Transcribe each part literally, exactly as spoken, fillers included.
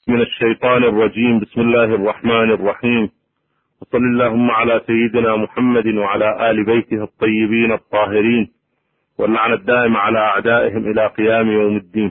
من الشيطان الرجيم. بسم الله الرحمن الرحيم، وصل اللهم على سيدنا محمد وعلى آل بيته الطيبين الطاهرين، واللعنة الدائمة على أعدائهم إلى قيام يوم الدين.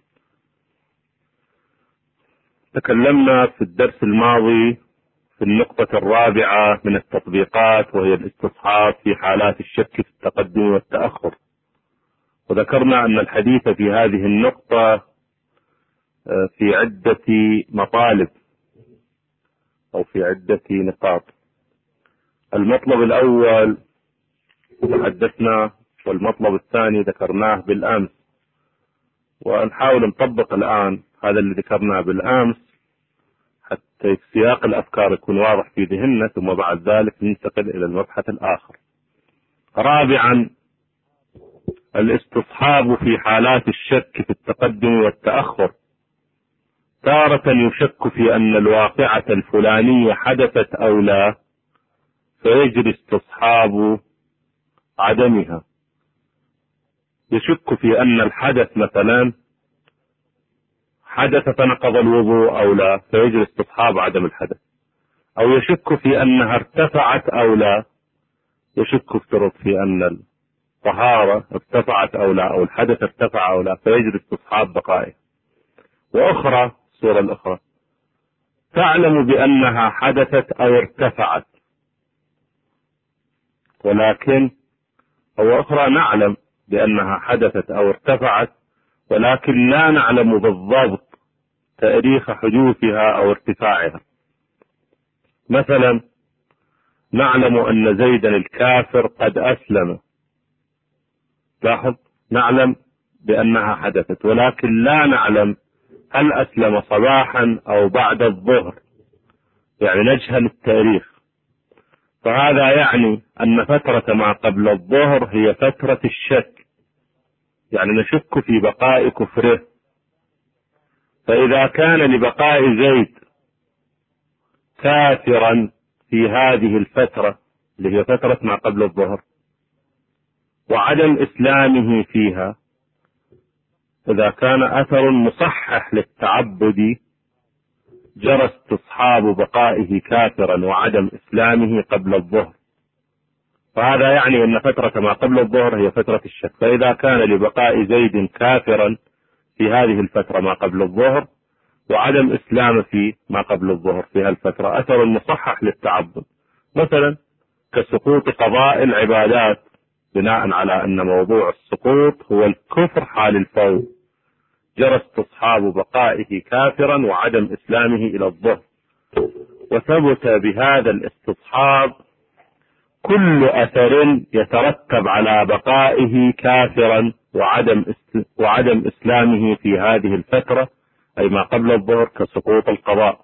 تكلمنا في الدرس الماضي في النقطة الرابعة من التطبيقات، وهي الاستصحاب في حالات الشك في التقدم والتأخر، وذكرنا أن الحديث في هذه النقطة في عدة مطالب أو في عدة نقاط. المطلب الأول تحدثنا، والمطلب الثاني ذكرناه بالأمس، ونحاول نطبق الآن هذا اللي ذكرناه بالأمس حتى سياق الأفكار يكون واضح في ذهننا، ثم بعد ذلك ننتقل إلى المبحث الآخر. رابعا، الاستصحاب في حالات الشك في التقدم والتأخر. تارة يشك في أن الواقعة الفلانية حدثت أو لا، فيجري استصحاب عدمها. يشك في أن الحدث مثلا حدث فنقض الوضوء أو لا، فيجري استصحاب عدم الحدث. أو يشك في أنها ارتفعت أو لا، يشك افترض في أن الطهارة ارتفعت أو لا، أو الحدث ارتفع أو لا، فيجري استصحاب بقائه. وأخرى، الصورة الأخرى، تعلم بأنها حدثت أو ارتفعت، ولكن أو أخرى نعلم بأنها حدثت أو ارتفعت، ولكن لا نعلم بالضبط تاريخ حدوثها أو ارتفاعها. مثلا نعلم أن زيدا الكافر قد أسلم، لاحظ، نعلم بأنها حدثت، ولكن لا نعلم هل أسلم صباحا أو بعد الظهر، يعني نجهل التاريخ. فهذا يعني أن فترة ما قبل الظهر هي فترة الشك، يعني نشك في بقاء كفره. فإذا كان لبقاء زيد كافرا في هذه الفترة اللي هي فترة ما قبل الظهر، وعدم إسلامه فيها، إذا كان أثر مصحح للتعبد، جرى استصحاب بقائه كافرا وعدم إسلامه قبل الظهر. فهذا يعني أن فترة ما قبل الظهر هي فترة الشك. فإذا كان لبقاء زيد كافرا في هذه الفترة ما قبل الظهر، وعدم إسلام في ما قبل الظهر في هالفترة، أثر مصحح للتعبد، مثلا كسقوط قضاء العبادات، بناء على أن موضوع السقوط هو الكفر حال الفوز، جرى استصحاب بقائه كافرا وعدم إسلامه إلى الظهر. وثبت بهذا الاستصحاب كل أثر يترتب على بقائه كافرا وعدم وعدم إسلامه في هذه الفترة، أي ما قبل الظهر، كسقوط القضاء.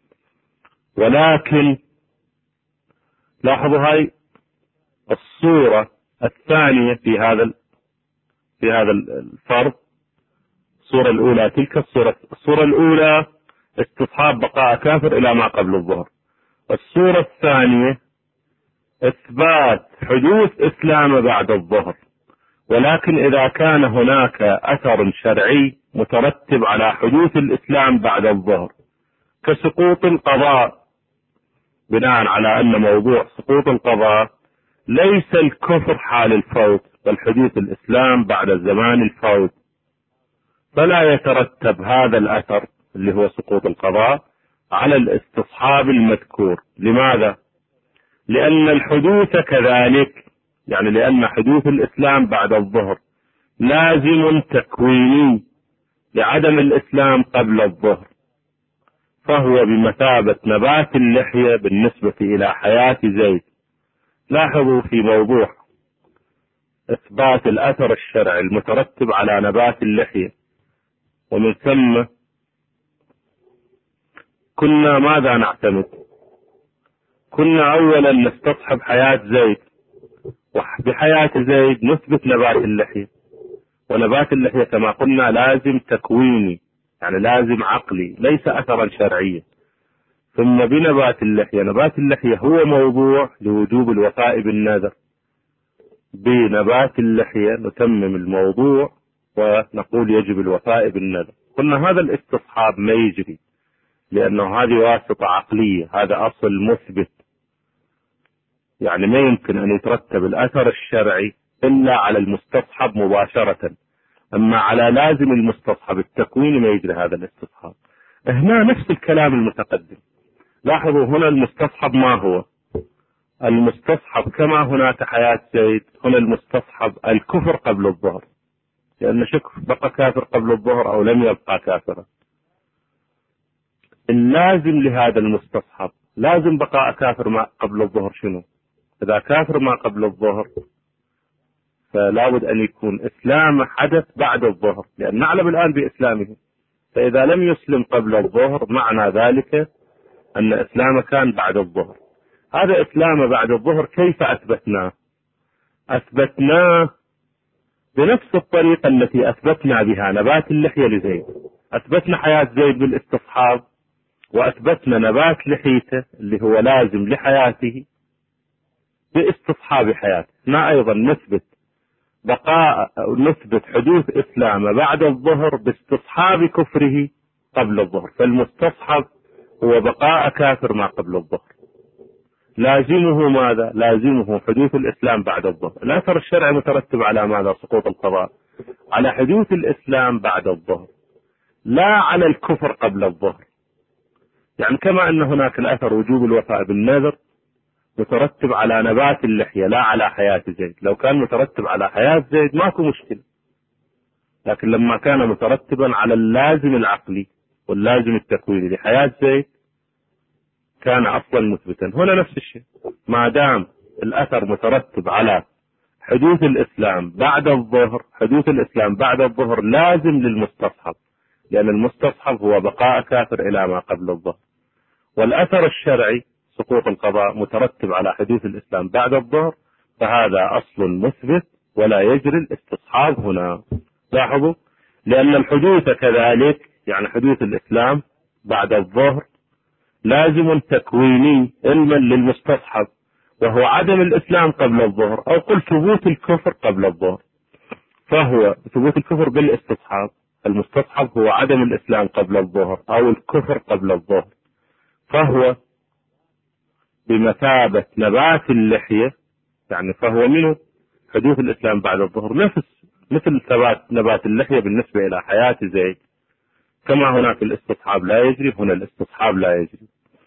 ولكن لاحظوا هاي الصورة الثانية في هذا في هذا الفرض. الصورة الأولى تلك الصورة الصورة الأولى استصحاب بقاء كافر إلى ما قبل الظهر. الصورة الثانية إثبات حدوث إسلام بعد الظهر، ولكن إذا كان هناك أثر شرعي مترتب على حدوث الإسلام بعد الظهر، كسقوط القضاء، بناء على أن موضوع سقوط القضاء ليس الكفر حال الفوت، بل حدوث الإسلام بعد زمان الفوت، فلا يترتب هذا الأثر اللي هو سقوط القضاء على الاستصحاب المذكور. لماذا؟ لأن الحدوث كذلك، يعني لأن حدوث الإسلام بعد الظهر لازم تكويني لعدم الإسلام قبل الظهر، فهو بمثابة نبات اللحية بالنسبة إلى حياة زيد. لاحظوا في موضوع إثبات الأثر الشرعي المترتب على نبات اللحية، ومن ثم كنا ماذا نعتمد؟ كنا أولا نستصحب حياة زيد، وبحياة زيد نثبت نبات اللحية، ونبات اللحية كما قلنا لازم تكويني، يعني لازم عقلي، ليس أثرا شرعيا. ثم بنبات اللحية، نبات اللحية هو موضوع لوجوب الوفاء بالنذر، بنبات اللحية نتمم الموضوع ونقول يجب الوفاء بالنذر. قلنا هذا الاستصحاب ما يجري لأنه هذه واسطة عقلية، هذا أصل مثبت، يعني ما يمكن أن يترتب الأثر الشرعي إلا على المستصحب مباشرة، أما على لازم المستصحب التكويني ما يجري هذا الاستصحاب. هنا نفس الكلام المتقدم. لاحظوا هنا المستصحب ما هو؟ المستصحب كما هناك حياة زيد، هنا المستصحب الكفر قبل الظهر، لأن شك بقى كافر قبل الظهر أو لم يبقى كافرا. اللازم لهذا المستصحب لازم بقاء كافر ما قبل الظهر شنو؟ إذا كافر ما قبل الظهر فلا بد أن يكون إسلام حدث بعد الظهر، لأن نعلم الآن بإسلامه، فإذا لم يسلم قبل الظهر معنى ذلك أن إسلامه كان بعد الظهر. هذا إسلام بعد الظهر كيف أثبتناه؟ أثبتناه بنفس الطريقة التي أثبتنا بها نبات اللحية لزيد. أثبتنا حياة زيد بالاستصحاب، وأثبتنا نبات لحيته اللي هو لازم لحياته باستصحاب حياته. هنا أيضا نثبت بقاء أو نثبت حدوث إسلام بعد الظهر باستصحاب كفره قبل الظهر، فالمستصحب هو بقاء كافر ما قبل الظهر. لازمه ماذا؟ لازمه حدوث الإسلام بعد الظهر. الأثر الشرعي مترتب على ماذا؟ سقوط القضاء، على حدوث الإسلام بعد الظهر، لا على الكفر قبل الظهر. يعني كما أن هناك الأثر وجوب الوفاء بالنذر مترتب على نبات اللحية لا على حياة زيد، لو كان مترتب على حياة زيد ماكو مشكلة، لكن لما كان مترتبا على اللازم العقلي واللازم التكويني لحياة زيد كان أصلا مثبتا. هنا نفس الشيء، ما دام الأثر مترتب على حدوث الإسلام بعد الظهر، حدوث الإسلام بعد الظهر لازم للمستصحب، لأن المستصحب هو بقاء كافر إلى ما قبل الظهر، والأثر الشرعي سقوط القضاء مترتب على حدوث الإسلام بعد الظهر، فهذا أصل مثبت ولا يجري الاستصحاب هنا. لاحظوا، لأن الحدوث كذلك، يعني حدوث الإسلام بعد الظهر لازم تكويني علما للمستصحب، وهو عدم الإسلام قبل الظهر، أو قل ثبوت الكفر قبل الظهر، فهو ثبوت الكفر بالاستصحاب. المستصحب هو عدم الإسلام قبل الظهر أو الكفر قبل الظهر، فهو بمثابة نبات اللحية، يعني فهو منه حدوث الإسلام بعد الظهر، نفس مثل ثبات نبات اللحية بالنسبة إلى حياة زيد. كما هناك الاستصحاب لا يجري، هنا الاستصحاب لا يجري.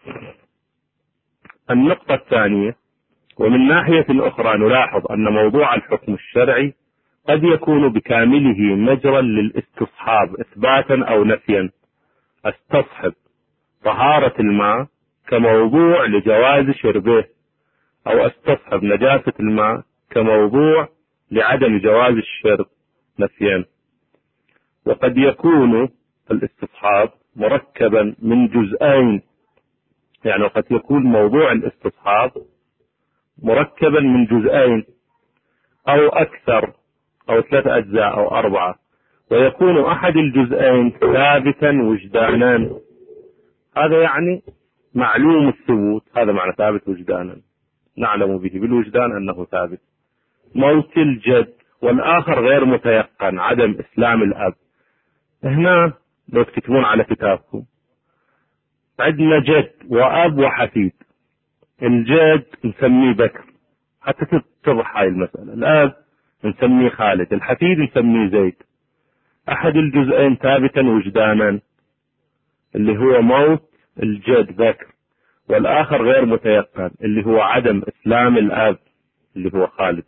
النقطة الثانية، ومن ناحية أخرى نلاحظ أن موضوع الحكم الشرعي قد يكون بكامله مجرا للاستصحاب إثباتا أو نفيا. استصحب طهارة الماء كموضوع لجواز شربه، أو استصحب نجاسة الماء كموضوع لعدم جواز الشرب نفيا. وقد يكون الاستصحاب مركبا من جزئين، يعني قد يكون موضوع الاستصحاب مركبا من جزئين أو أكثر أو ثلاثة أجزاء أو أربعة، ويكون أحد الجزئين ثابتا وجدانا. هذا يعني معلوم الثبوت، هذا معنى ثابت وجدانا، نعلم به بالوجدان أنه ثابت. موت الجد، والآخر غير متيقن، عدم إسلام الأب. هنا لو تكتبون على كتابكم عندنا جد وأب وحفيد. الجد نسميه بكر حتى تتضح هاي المسألة، الأب نسميه خالد، الحفيد نسميه زيد. أحد الجزئين ثابتا وجدانا اللي هو موت الجد بكر، والآخر غير متيقن اللي هو عدم إسلام الأب اللي هو خالد.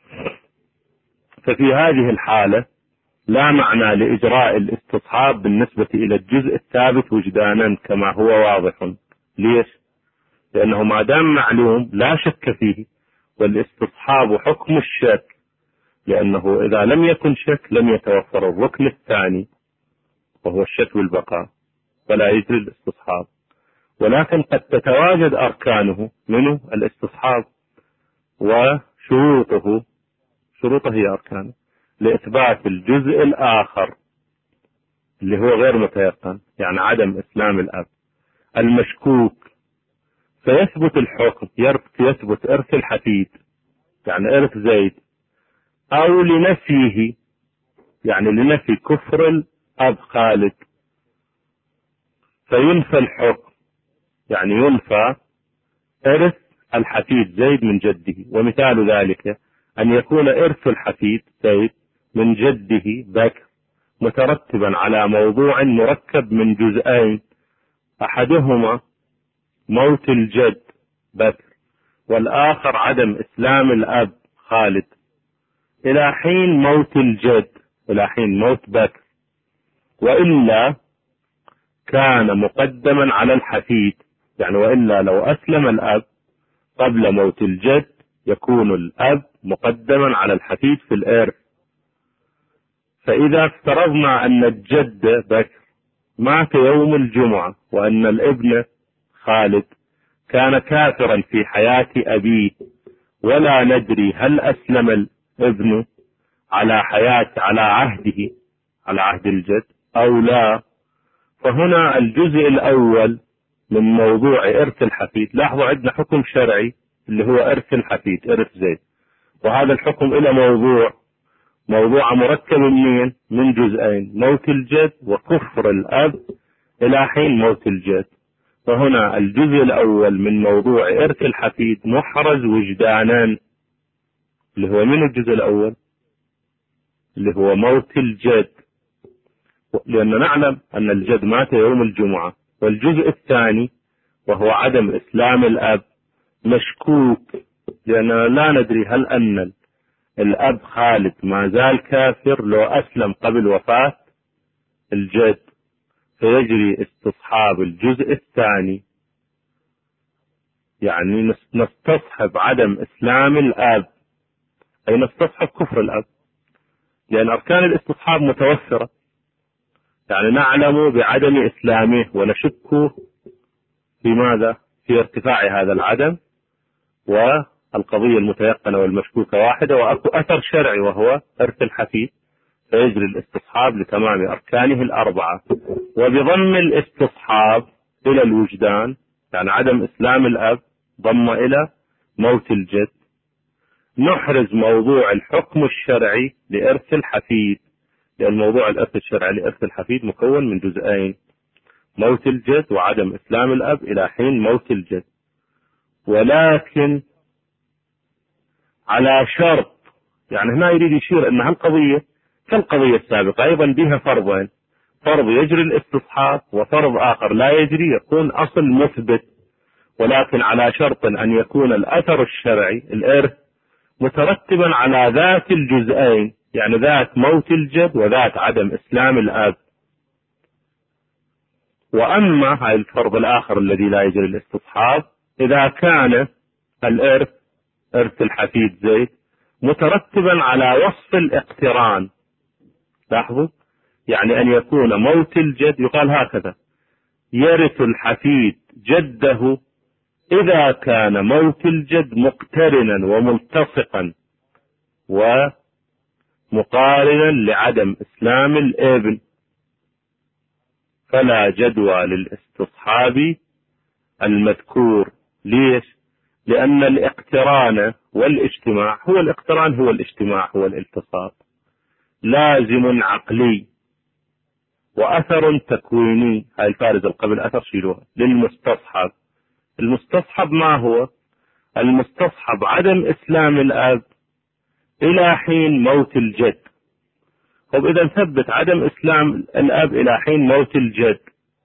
ففي هذه الحالة لا معنى لإجراء الاستصحاب بالنسبة إلى الجزء الثابت وجدانا كما هو واضح. ليش؟ لأنه ما دام معلوم لا شك فيه، والاستصحاب حكم الشك، لأنه إذا لم يكن شك لم يتوفر الركن الثاني وهو الشك والبقاء، فلا يجري الاستصحاب. ولكن قد تتواجد أركانه منه الاستصحاب وشروطه، شروطه هي أركانه لإثبات الجزء الآخر اللي هو غير متيقن، يعني عدم إسلام الأب المشكوك، فيثبت الحكم، يثبت إرث الحفيد يعني إرث زيد، أو لنفيه يعني لنفي كفر الأب خالد. فينفى الحكم، يعني ينفى إرث الحفيد زيد من جده. ومثال ذلك أن يكون إرث الحفيد زيد من جده بكر مترتبا على موضوع مركب من جزئين، أحدهما موت الجد بكر والآخر عدم إسلام الأب خالد، إلى حين موت الجد، إلى حين موت بكر، وإلا كان مقدما على الحفيد، يعني وإلا لو أسلم الأب قبل موت الجد يكون الأب مقدما على الحفيد في الإرث. فإذا افترضنا أن الجد بكر مات يوم الجمعة وأن الابن خالد كان كافرا في حياة أبيه ولا ندري هل أسلم الابن على حياة على عهده على عهد الجد أو لا، فهنا الجزء الأول من موضوع إرث الحفيد، لاحظوا عندنا حكم شرعي اللي هو إرث الحفيد إرث زيد، وهذا الحكم إلى موضوع موضوع مركب من من جزئين، موت الجد وكفر الأب إلى حين موت الجد. فهنا الجزء الأول من موضوع إرث الحفيد محرز وجدانا، اللي هو من الجزء الأول اللي هو موت الجد، لأن نعلم أن الجد مات يوم الجمعة. والجزء الثاني وهو عدم إسلام الأب مشكوك، لأننا لا ندري هل أن الأب خالد ما زال كافر لو أسلم قبل وفاة الجد، فيجري استصحاب الجزء الثاني، يعني نستصحب عدم إسلام الأب، أي نستصحب كفر الأب، لأن أركان الاستصحاب متوفرة، يعني نعلم بعدم إسلامه ونشك في ماذا؟ في ارتفاع هذا العدم، والقضية المتيقنة والمشكوكة واحدة، وأكو أثر شرعي وهو إرث الحفيد، فيجري الاستصحاب لتمام أركانه الأربعة. وبضم الاستصحاب إلى الوجدان، يعني عدم إسلام الأب ضم إلى موت الجد، نحرز موضوع الحكم الشرعي لإرث الحفيد، لأن موضوع الإرث الشرعي لإرث الحفيد مكون من جزئين، موت الجد وعدم إسلام الأب إلى حين موت الجد، ولكن على شرط، يعني هنا يريد يشير أن هالقضية كالقضية السابقة أيضا بها فرضين، فرض يجري الاستصحاب وفرض آخر لا يجري، يكون أصل مثبت، ولكن على شرط أن يكون الأثر الشرعي الإرث مترتبا على ذات الجزئين، يعني ذات موت الجد وذات عدم إسلام الأب. وأما هاي الفرض الآخر الذي لا يجري الاستصحاب، إذا كان الإرث إرث الحفيد زيد مترتبا على وصف الاقتران، لاحظوا، يعني أن يكون موت الجد يقال هكذا: يرث الحفيد جده إذا كان موت الجد مقترنا وملتصقا ومقارنا لعدم إسلام الابن، فلا جدوى للاستصحاب المذكور. ليش؟ لأن الاقتران والاجتماع هو الاقتران هو الاجتماع هو الالتصاق لازم عقلي وأثر تكويني، هاي الفارزة قبل أثر شيلوها للمستصحب. المستصحب ما هو؟ المستصحب عدم إسلام الأب إلى حين موت الجد. طب إذا ثبت عدم إسلام الأب إلى حين موت الجد،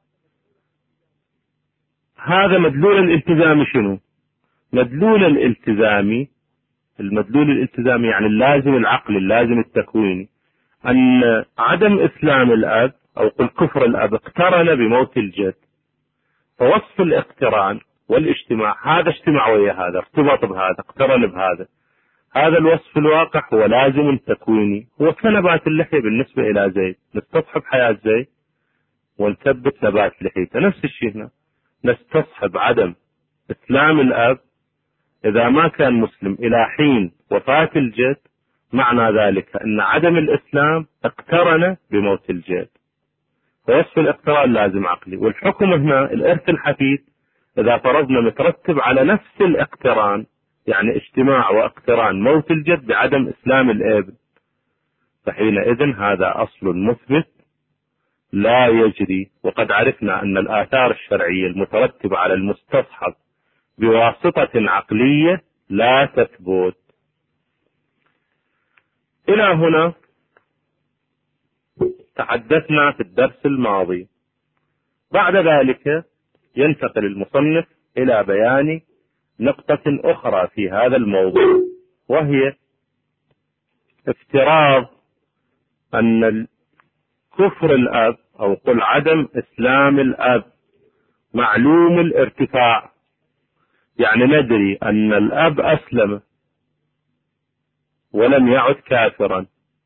هذا مدلول الالتزام شنو؟ مدلول الالتزامي المدلول الالتزامي يعني اللازم العقلي اللازم التكويني، أن عدم إسلام الأب أو قل كفر الأب اقترن بموت الجد، فوصف الاقتران والاجتماع هذا اجتمع ويا هذا، ارتبط بهذا، اقترن بهذا، هذا الوصف الواقع هو لازم تكويني، هو كنبات اللحية بالنسبة إلى زيد، نستصحب حياة زيد ونثبت نبات لحيته. نفس الشيء هنا نستصحب عدم إسلام الأب إذا ما كان مسلم إلى حين وفاة الجد، معنى ذلك أن عدم الإسلام اقترن بموت الجد، فوصف الاقتران لازم عقلي. والحكم هنا الإرث الحفيد إذا فرضنا مترتب على نفس الاقتران، يعني اجتماع واقتران موت الجد بعدم إسلام الابن، فحينئذ هذا أصل مثبت لا يجري، وقد عرفنا أن الآثار الشرعية المترتبة على المستصحب بواسطة عقلية لا تثبت. إلى هنا تحدثنا في الدرس الماضي. بعد ذلك ينتقل المصنف إلى بيان نقطة أخرى في هذا الموضوع، وهي افتراض أن كفر الأب أو قل عدم إسلام الأب معلوم الارتفاع، يعني ندري أن الأب أسلم ولم يعد كافرا،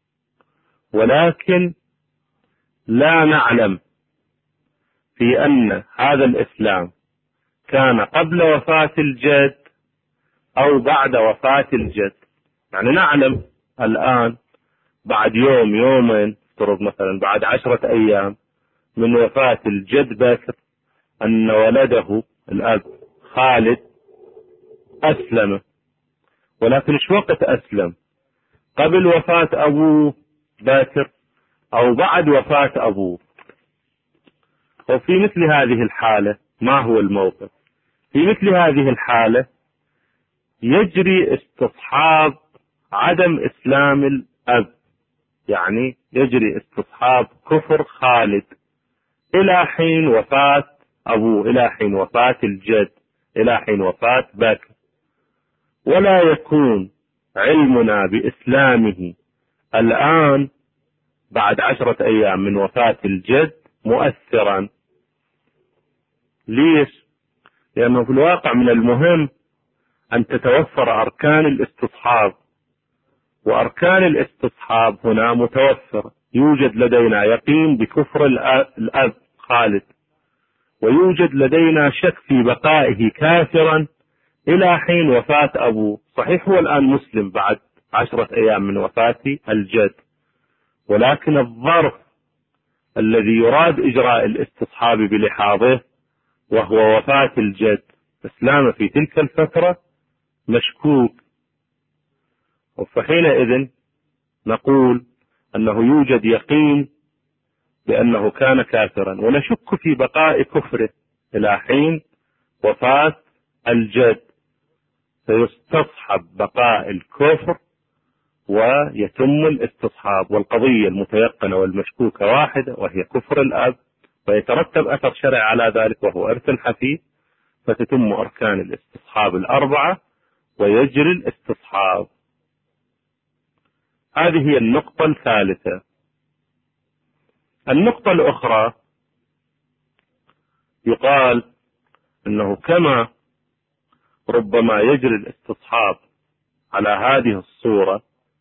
ولكن لا نعلم في أن هذا الإسلام كان قبل وفاة الجد أو بعد وفاة الجد. يعني نعلم الآن بعد يوم يومين، افترض مثلا بعد عشرة أيام من وفاة الجد بكر، أن ولده الأب خالد أسلم، ولكن ايش وقت أسلم؟ قبل وفاة أبوه باكر أو بعد وفاة أبوه؟ وفي مثل هذه الحالة ما هو الموقف؟ في مثل هذه الحالة يجري استصحاب عدم إسلام الأب، يعني يجري استصحاب كفر خالد إلى حين وفاة أبوه، إلى حين وفاة الجد، إلى حين وفاة باكر، ولا يكون علمنا بإسلامه الآن بعد عشرة أيام من وفاة الجد مؤثرا. ليش؟ لأنه في الواقع من المهم أن تتوفر أركان الاستصحاب، وأركان الاستصحاب هنا متوفرة. يوجد لدينا يقين بكفر الأب خالد، ويوجد لدينا شك في بقائه كافرا إلى حين وفاة أبوه. صحيح هو الآن مسلم بعد عشرة أيام من وفاة الجد، ولكن الظرف الذي يراد إجراء الاستصحاب بلحاظه وهو وفاة الجد، إسلامه في تلك الفترة مشكوك، فحينئذ نقول أنه يوجد يقين بأنه كان كافرا، ونشك في بقاء كفره إلى حين وفاة الجد، فيستصحب بقاء الكفر ويتم الاستصحاب. والقضية المتيقنة والمشكوكة واحدة، وهي كفر الأب، ويترتب أثر شرعي على ذلك وهو إرث الحفيد، فتتم أركان الاستصحاب الأربعة ويجري الاستصحاب. هذه هي النقطة الثالثة. النقطة الأخرى يقال أنه كما ربما يجري الاستصحاب على هذه الصورة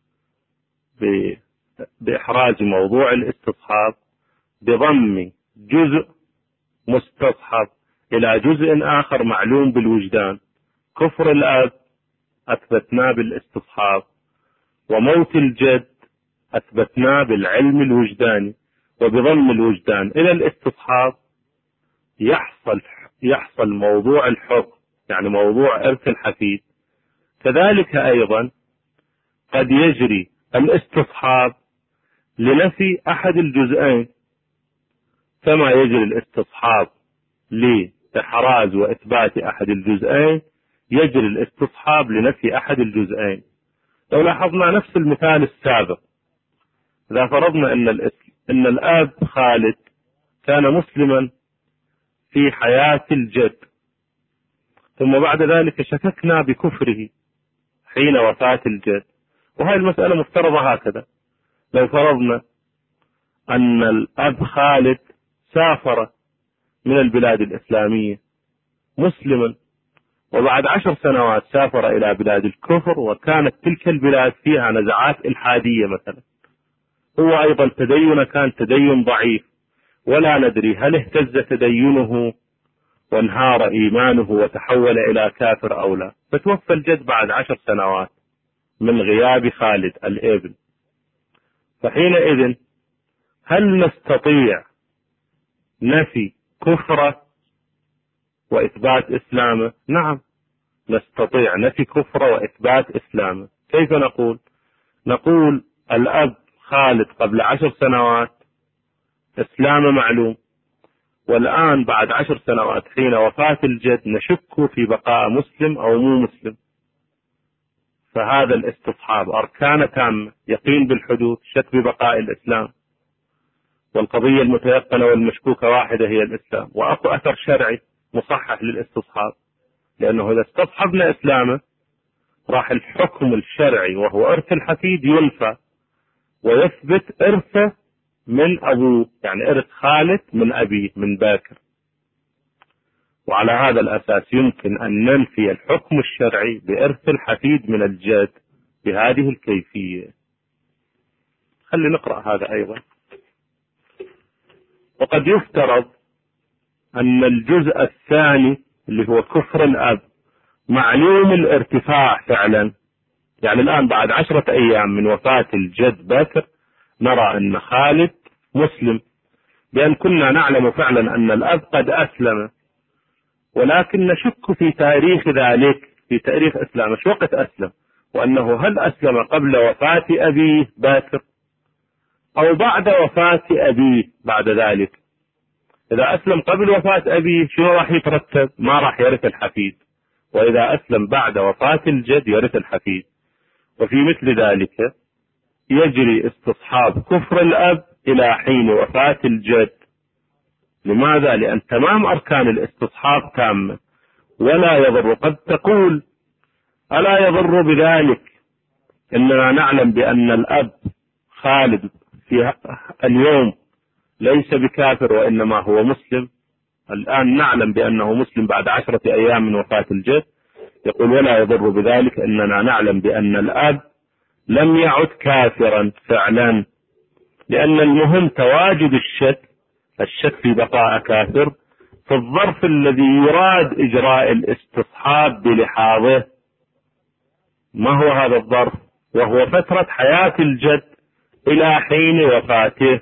بإحراز موضوع الاستصحاب بضم جزء مستصحب إلى جزء آخر معلوم بالوجدان. كفر الأب أثبتناه بالاستصحاب، وموت الجد أثبتناه بالعلم الوجداني، وبضم الوجدان إلى الاستصحاب يحصل يحصل موضوع الحكم، يعني موضوع إرث الحفيد. كذلك أيضا قد يجري الاستصحاب لنفي أحد الجزئين، كما يجري الاستصحاب لإحراز وإثبات أحد الجزئين يجري الاستصحاب لنفي أحد الجزئين. لو لاحظنا نفس المثال السابق، إذا فرضنا أن أن الأب خالد كان مسلما في حياة الجد، ثم بعد ذلك شككنا بكفره حين وفاة الجد، وهذه المسألة مفترضة هكذا. لو فرضنا أن الأب خالد سافر من البلاد الإسلامية مسلما، وبعد عشر سنوات سافر إلى بلاد الكفر، وكانت تلك البلاد فيها نزعات إلحادية مثلا، هو أيضا تدين كان تدين ضعيف، ولا ندري هل اهتز تدينه وانهار إيمانه وتحول إلى كافر أو لا، فتوفى الجد بعد عشر سنوات من غياب خالد الابن. فحينئذ هل نستطيع نفي كفره وإثبات إسلامه؟ نعم نستطيع نفي كفره وإثبات إسلامه. كيف نقول؟ نقول الأب خالد قبل عشر سنوات إسلامه معلوم، والآن بعد عشر سنوات حين وفاة الجد نشك في بقاء مسلم أو مو مسلم. فهذا الاستصحاب أركان تامة، يقين بالحدوث، شك ببقاء الإسلام، والقضية المتيقنة والمشكوكة واحدة هي الإسلام، وأكو أثر شرعي مصحح للاستصحاب، لأنه إذا استصحبنا إسلامه راح الحكم الشرعي وهو إرث الحفيد ينفى ويثبت إرثه من أبوه، يعني إرث خالد من أبيه من باكر. وعلى هذا الأساس يمكن أن ننفي الحكم الشرعي بإرث الحفيد من الجد بهذه الكيفية. خلي نقرأ هذا أيضا. وقد يفترض أن الجزء الثاني اللي هو كفر الأب معلوم الارتفاع فعلا، يعني الآن بعد عشرة أيام من وفاة الجد باكر نرى أن خالد مسلم، بأن كنا نعلم فعلا أن الأب قد أسلم، ولكن نشك في تاريخ ذلك، في تاريخ إسلامه، شو وقت أسلم، وأنه هل أسلم قبل وفاة أبيه باكر أو بعد وفاة أبيه بعد ذلك. إذا أسلم قبل وفاة أبيه شنو راح يترتب؟ ما راح يرث الحفيد. وإذا أسلم بعد وفاة الجد يرث الحفيد. وفي مثل ذلك يجري استصحاب كفر الأب إلى حين وفاة الجد. لماذا؟ لأن تمام أركان الاستصحاب تامة ولا يضر. قد تقول ألا يضر بذلك إننا نعلم بأن الأب خالد في اليوم ليس بكافر وإنما هو مسلم، الآن نعلم بأنه مسلم بعد عشرة أيام من وفاة الجد. يقول ولا يضر بذلك إننا نعلم بأن الأب لم يعد كافرا فعلا، لأن المهم تواجد الشك الشك في بقاء كافر في الظرف الذي يراد إجراء الاستصحاب بلحاظه. ما هو هذا الظرف؟ وهو فترة حياة الجد إلى حين وفاته،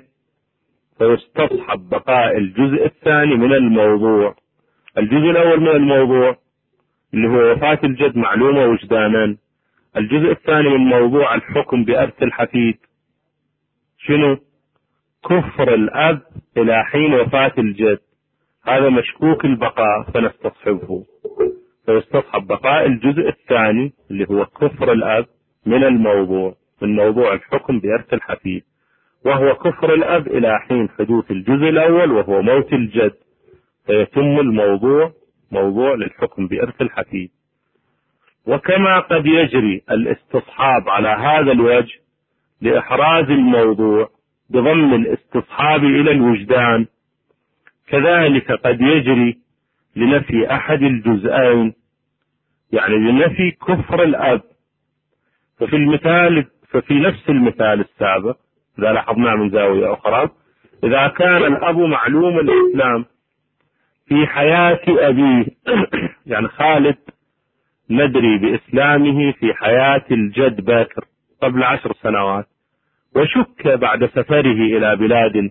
فيستصحب بقاء الجزء الثاني من الموضوع. الجزء الأول من الموضوع اللي هو وفاة الجد معلومة وجدانا، الجزء الثاني من موضوع الحكم بإرث الحفيد شنو؟ كفر الأب إلى حين وفاة الجد، هذا مشكوك البقاء فنستصحبه، فيستصحب بقاء الجزء الثاني اللي هو كفر الأب من الموضوع، من موضوع الحكم بإرث الحفيد، وهو كفر الأب إلى حين حدوث الجزء الأول وهو موت الجد، فيتم الموضوع موضوع للحكم بإرث الحفيد. وكما قد يجري الاستصحاب على هذا الوجه لإحراز الموضوع بضم الاستصحاب إلى الوجدان، كذلك قد يجري لنفي أحد الجزئين، يعني لنفي كفر الأب. ففي المثال ففي نفس المثال السابق إذا لاحظنا من زاوية أخرى، إذا كان الأب معلوم الإسلام في حياة أبيه يعني خالد ندري بإسلامه في حياة الجد باكر قبل عشر سنوات، وشك بعد سفره إلى بلاد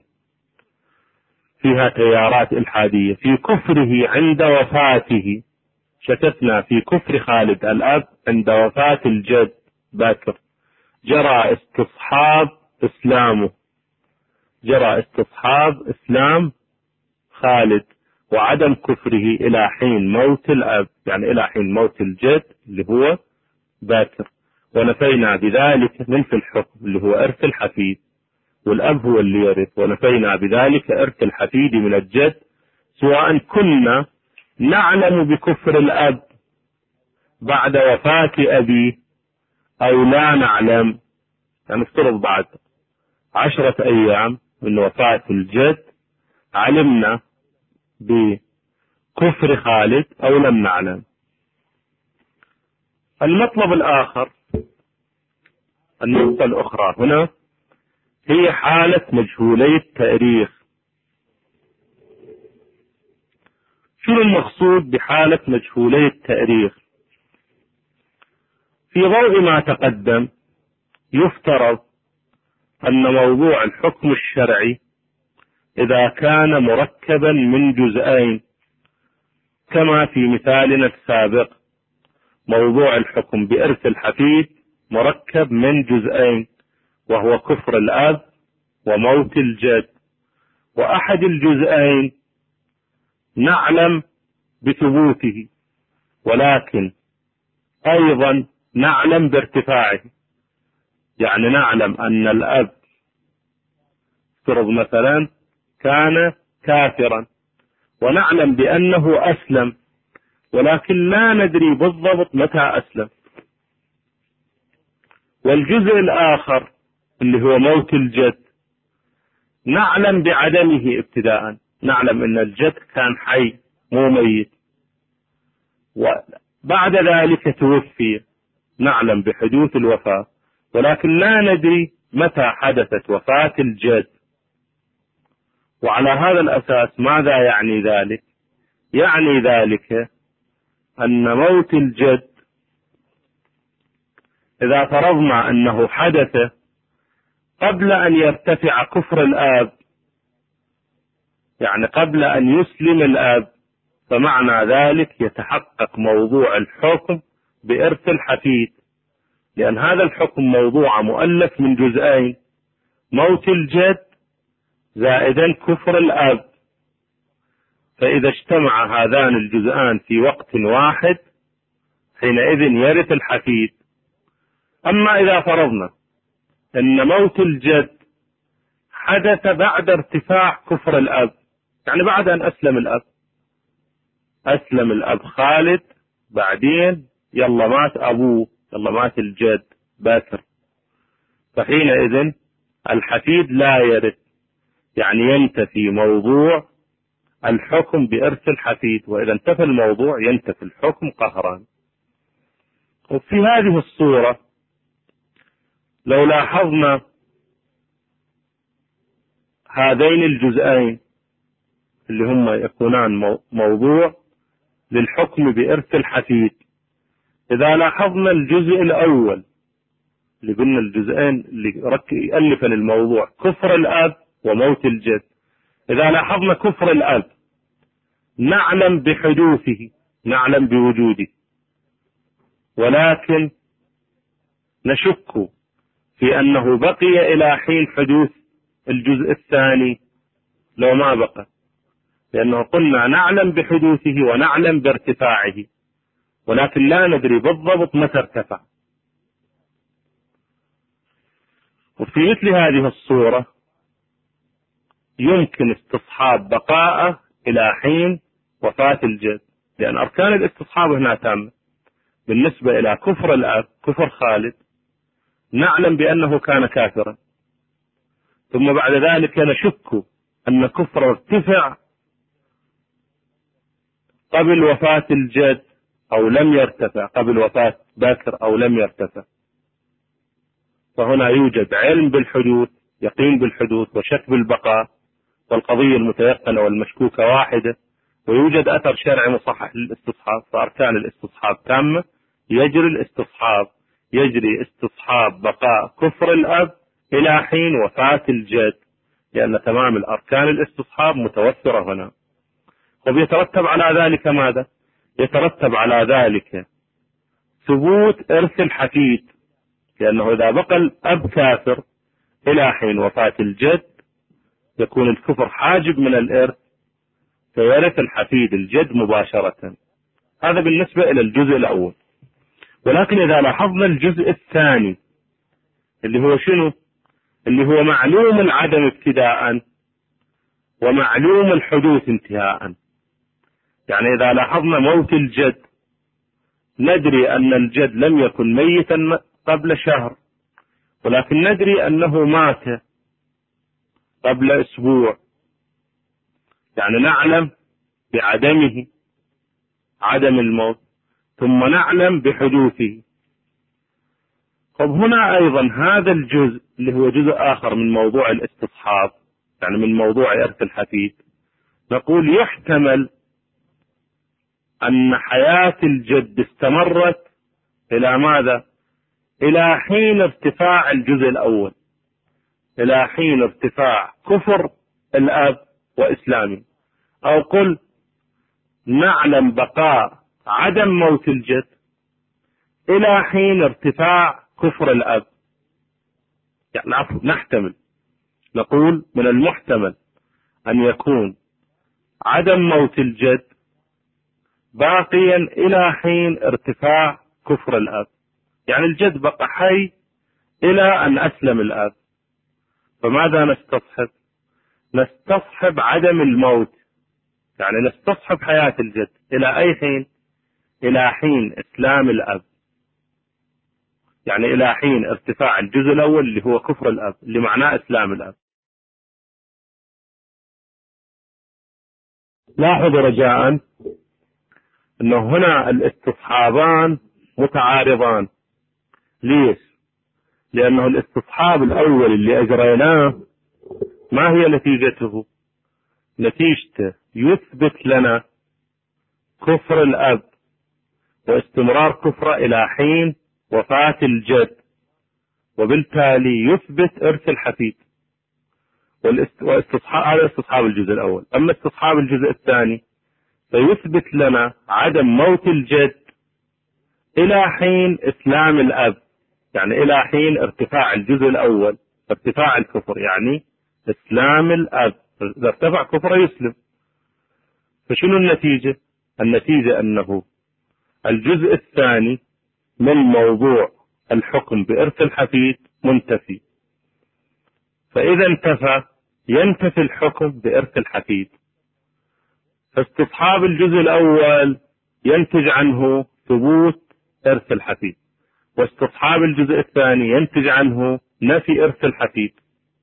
فيها تيارات إلحادية في كفره عند وفاته، شككنا في كفر خالد الأب عند وفاة الجد باكر، جرى استصحاب إسلامه، جرى استصحاب إسلام خالد وعدم كفره إلى حين موت الأب، يعني إلى حين موت الجد اللي هو باكر، ونفينا بذلك ننفي الحكم اللي هو إرث الحفيد، والأب هو اللي يرث، ونفينا بذلك إرث الحفيد من الجد، سواء كنا نعلم بكفر الأب بعد وفاة أبيه أو لا نعلم. يعني افترض بعد عشرة أيام من وفاة الجد علمنا بكفر خالد أو لم نعلم. المطلب الآخر، النقطة الأخرى هنا هي حالة مجهولي التاريخ. شنو المقصود بحالة مجهولي التاريخ؟ في ضوء ما تقدم يفترض أن موضوع الحكم الشرعي إذا كان مركبا من جزئين كما في مثالنا السابق، موضوع الحكم بإرث الحفيد مركب من جزئين وهو كفر الأب وموت الجد، وأحد الجزئين نعلم بثبوته، ولكن أيضا نعلم بارتفاعه. يعني نعلم أن الأب افترض مثلا كان كافرا، ونعلم بأنه أسلم، ولكن لا ندري بالضبط متى أسلم. والجزء الآخر اللي هو موت الجد نعلم بعدمه ابتداء، نعلم أن الجد كان حي مو ميت، وبعد ذلك توفي، نعلم بحدوث الوفاة، ولكن لا ندري متى حدثت وفاة الجد. وعلى هذا الأساس ماذا يعني ذلك؟ يعني ذلك أن موت الجد إذا فرضنا أنه حدث قبل أن يرتفع كفر الآب، يعني قبل أن يسلم الآب، فمعنى ذلك يتحقق موضوع الحكم بإرث الحفيد، لأن هذا الحكم موضوع مؤلف من جزئين: موت الجد زائدا كفر الآب. فإذا اجتمع هذان الجزئان في وقت واحد حينئذ يرث الحفيد. أما إذا فرضنا أن موت الجد حدث بعد ارتفاع كفر الأب، يعني بعد أن أسلم الأب، أسلم الأب خالد، بعدين يلا مات أبوه، يلا مات الجد باكر، فحينئذ الحفيد لا يرث، يعني ينتفي موضوع الحكم بإرث الحفيد، وإذا انتفى الموضوع ينتفي الحكم قهرا. وفي هذه الصورة لو لاحظنا هذين الجزئين اللي هم يكونان موضوع للحكم بإرث الحفيد، إذا لاحظنا الجزء الأول اللي قلنا الجزئين اللي يألف للموضوع كفر الأب وموت الجد، إذا لاحظنا كفر الأب نعلم بحدوثه، نعلم بوجوده، ولكن نشك في أنه بقي إلى حين حدوث الجزء الثاني لو ما بقى، لأنه قلنا نعلم بحدوثه ونعلم بارتفاعه، ولكن لا ندري بالضبط متى ارتفع. وفي مثل هذه الصورة يمكن استصحاب بقاءه إلى حين وفاة الجد، لأن أركان الاستصحاب هنا تامة. بالنسبة إلى كفر الأب، كفر خالد، نعلم بأنه كان كافرا، ثم بعد ذلك نشك أن كفر ارتفع قبل وفاة الجد أو لم يرتفع، قبل وفاة باكر أو لم يرتفع. فهنا يوجد علم بالحدوث، يقين بالحدوث، وشك بالبقاء، والقضية المتيقنة والمشكوكة واحدة، ويوجد أثر شرعي مصحح للاستصحاب، فأركان الاستصحاب تامة. يجري الاستصحاب يجري استصحاب بقاء كفر الأب إلى حين وفاة الجد، لأن تمام الأركان الاستصحاب متوفرة هنا. وبيترتب على ذلك ماذا؟ يترتب على ذلك ثبوت إرث الحفيد، لأنه إذا بقى الأب كافر إلى حين وفاة الجد يكون الكفر حاجب من الإرث، فيرث الحفيد الجد مباشرة. هذا بالنسبة إلى الجزء الأول. ولكن إذا لاحظنا الجزء الثاني اللي هو شنو؟ اللي هو معلوم العدم ابتداء ومعلوم الحدوث انتهاء. يعني إذا لاحظنا موت الجد ندري أن الجد لم يكن ميتا قبل شهر، ولكن ندري أنه مات قبل أسبوع، يعني نعلم بعدمه، عدم الموت، ثم نعلم بحدوثه. طب هنا أيضا هذا الجزء اللي هو جزء آخر من موضوع الاستصحاب، يعني من موضوع إرث الحفيد، نقول يحتمل أن حياة الجد استمرت إلى ماذا؟ إلى حين ارتفاع الجزء الأول، إلى حين ارتفاع كفر الأب وإسلامه. أو قل نعلم بقاء عدم موت الجد إلى حين ارتفاع كفر الأب. يعني نحتمل، نقول من المحتمل أن يكون عدم موت الجد باقيا إلى حين ارتفاع كفر الأب، يعني الجد بقى حي إلى أن أسلم الأب، فماذا نستصحب؟ نستصحب عدم الموت، يعني نستصحب حياة الجد إلى أي حين؟ إلى حين إسلام الأب، يعني إلى حين ارتفاع الجزء الأول اللي هو كفر الأب اللي معناه إسلام الأب. لاحظوا رجاء أنه هنا الاستصحابان متعارضان. ليش؟ لأنه الاستصحاب الأول اللي أجريناه ما هي نتيجته؟ نتيجته يثبت لنا كفر الأب واستمرار كفره إلى حين وفاة الجد، وبالتالي يثبت إرث الحفيد. والاستصحاب هذا استصحاب الجزء الأول. أما استصحاب الجزء الثاني فيثبت لنا عدم موت الجد إلى حين إسلام الأب، يعني إلى حين ارتفاع الجزء الأول، ارتفاع الكفر يعني إسلام الأب. إذا ارتفع كفره يسلم. فشنو النتيجة؟ النتيجة أنه الجزء الثاني من موضوع الحكم بإرث الحفيد منتفي، فإذا انتفى ينتفي الحكم بإرث الحفيد. فاستصحاب الجزء الأول ينتج عنه ثبوت إرث الحفيد، واستصحاب الجزء الثاني ينتج عنه نفي إرث الحفيد.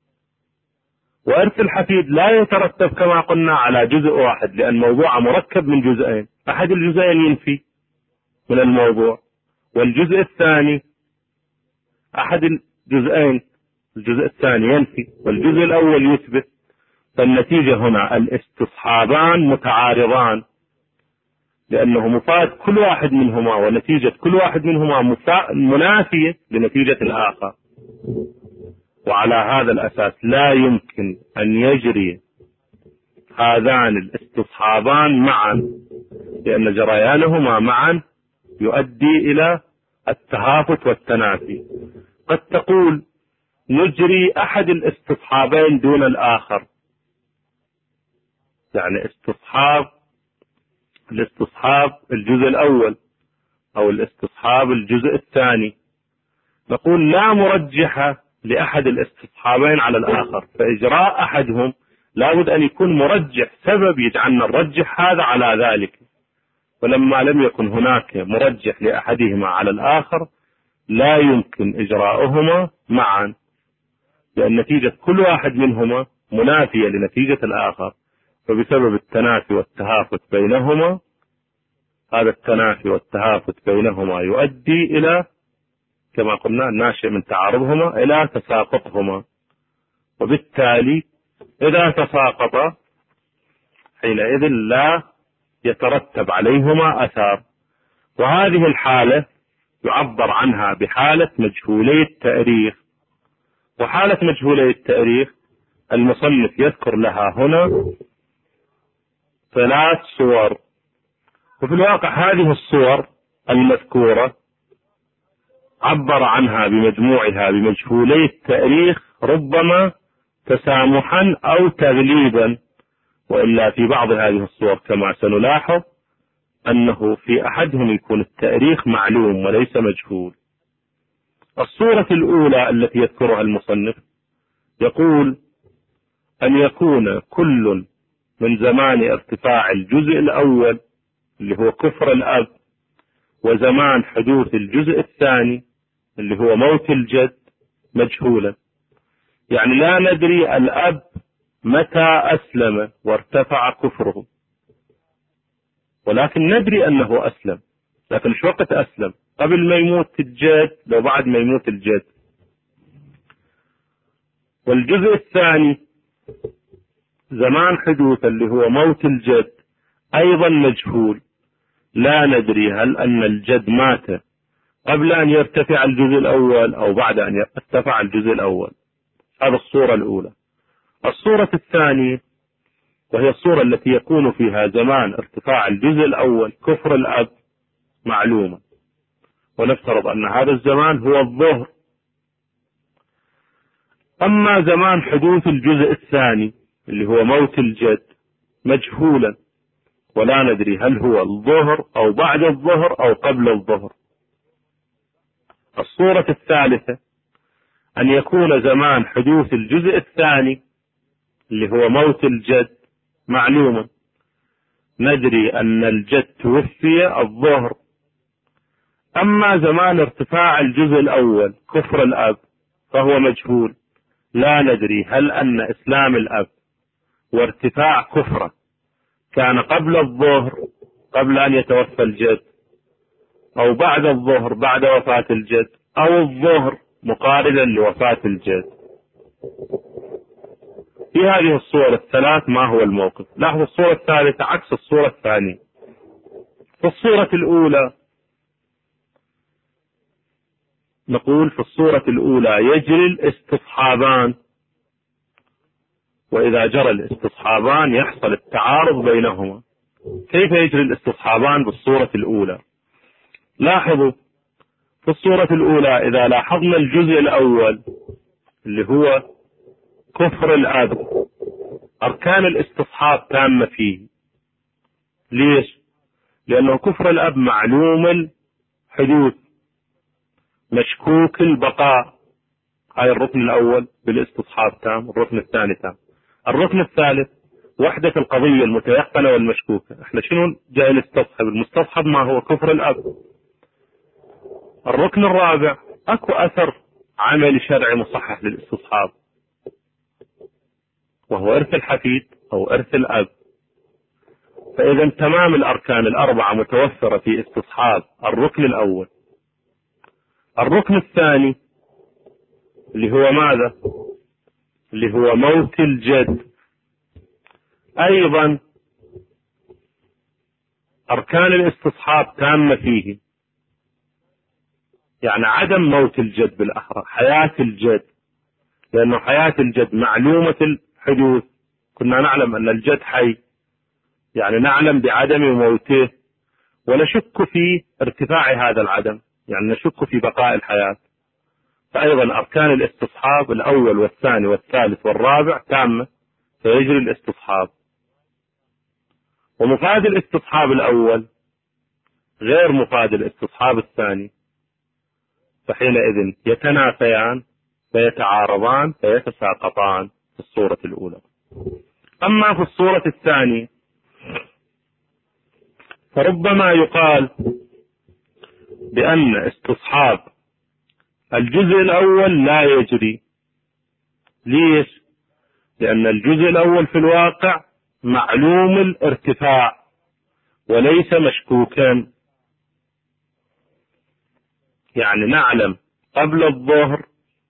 وإرث الحفيد لا يترتب كما قلنا على جزء واحد، لأن موضوعه مركب من جزئين، أحد الجزئين ينفي من الموضوع، والجزء الثاني أحد الجزئين الجزء الثاني ينفي والجزء الأول يثبت. فالنتيجة هنا الاستصحابان متعارضان، لأنه مفاد كل واحد منهما ونتيجة كل واحد منهما منافية لنتيجة الآخر. وعلى هذا الأساس لا يمكن أن يجري هذان الاستصحابان معا، لأن جريانهما معا يؤدي إلى التهافت والتنافي. قد تقول نجري أحد الاستصحابين دون الآخر، يعني استصحاب الاستصحاب الجزء الأول أو الاستصحاب الجزء الثاني، نقول لا مرجح لأحد الاستصحابين على الآخر، فإجراء أحدهم لابد أن يكون مرجح، سبب يجعلنا نرجح هذا على ذلك. ولما لم يكن هناك مرجح لأحدهما على الآخر لا يمكن إجراؤهما معا، لأن نتيجة كل واحد منهما منافية لنتيجة الآخر. فبسبب التنافي والتهافت بينهما، هذا التنافي والتهافت بينهما يؤدي إلى كما قلنا الناشئ من تعارضهما إلى تساقطهما، وبالتالي إذا تساقط حينئذ لا يترتب عليهما أثار. وهذه الحالة يعبر عنها بحالة مجهولي التأريخ. وحالة مجهولي التأريخ المصنف يذكر لها هنا ثلاث صور، وفي الواقع هذه الصور المذكورة عبر عنها بمجموعها بمجهولي التأريخ ربما تسامحا أو تغليبا، وإلا في بعض هذه الصور كما سنلاحظ أنه في أحدهم يكون التأريخ معلوم وليس مجهول. الصورة الأولى التي يذكرها المصنف يقول أن يكون كل من زمان ارتفاع الجزء الأول اللي هو كفر الأب وزمان حدوث الجزء الثاني اللي هو موت الجد مجهولا، يعني لا ندري الأب متى أسلم وارتفع كفره، ولكن ندري أنه أسلم، لكن شو وقت أسلم؟ قبل ما يموت الجد لو بعد ما يموت الجد. والجزء الثاني زمان حدوث اللي هو موت الجد أيضا مجهول، لا ندري هل أن الجد مات قبل أن يرتفع الجزء الأول أو بعد أن يرتفع الجزء الأول. هذا الصورة الأولى. الصورة الثانية وهي الصورة التي يكون فيها زمان ارتفاع الجزء الأول كفر الأب معلومة، ونفترض أن هذا الزمان هو الظهر. أما زمان حدوث الجزء الثاني اللي هو موت الجد مجهولا، ولا ندري هل هو الظهر أو بعد الظهر أو قبل الظهر. الصورة الثالثة أن يكون زمان حدوث الجزء الثاني اللي هو موت الجد معلوما، ندري أن الجد توفي الظهر. أما زمان ارتفاع الجزء الأول كفر الأب فهو مجهول، لا ندري هل أن إسلام الأب وارتفاع كفره كان قبل الظهر قبل أن يتوفى الجد، أو بعد الظهر بعد وفاة الجد، أو الظهر مقاربا لوفاة الجد. في هذه الصور الثلاث ما هو الموقف؟ لاحظوا الصورة الثالثة عكس الصورة الثانية. في الصورة الأولى نقول في الصورة الأولى يجري الاستصحابان، وإذا جرى الاستصحابان يحصل التعارض بينهما. كيف يجري الاستصحابان بالصورة الأولى؟ لاحظوا في الصورة الأولى إذا لاحظنا الجزء الأول اللي هو كفر الأب، أركان الاستصحاب تامة فيه. ليش؟ لأنه كفر الأب معلوم الحدوث مشكوك البقاء، هاي الركن الأول بالاستصحاب تام. الركن الثاني تام. الركن الثالث وحدة القضية المتيقنة والمشكوكة. احنا شنو جاي نستصحب؟ المستصحب ما هو كفر الأب. الركن الرابع اكو اثر عملي شرعي مصحح للاستصحاب، وهو ارث الحفيد او ارث الاب. فاذا تمام الاركان الاربعة متوفرة في استصحاب الركن الاول. الركن الثاني اللي هو ماذا؟ اللي هو موت الجد، ايضا اركان الاستصحاب تامة فيه، يعني عدم موت الجد بالاحرى، حياة الجد، لانه حياة الجد معلومة الحدوث. كنا نعلم ان الجد حي، يعني نعلم بعدم موته ونشك في ارتفاع هذا العدم، يعني نشك في بقاء الحياة. فايضا اركان الاستصحاب الاول والثاني والثالث والرابع تامة، فيجري الاستصحاب. ومفاد الاستصحاب الاول غير مفاد الاستصحاب الثاني، فحينئذ يتنافيان فيتعارضان فيتساقطان في الصورة الأولى. أما في الصورة الثانية فربما يقال بأن استصحاب الجزء الأول لا يجري. ليش؟ لأن الجزء الأول في الواقع معلوم الارتفاع وليس مشكوكا، يعني نعلم قبل الظهر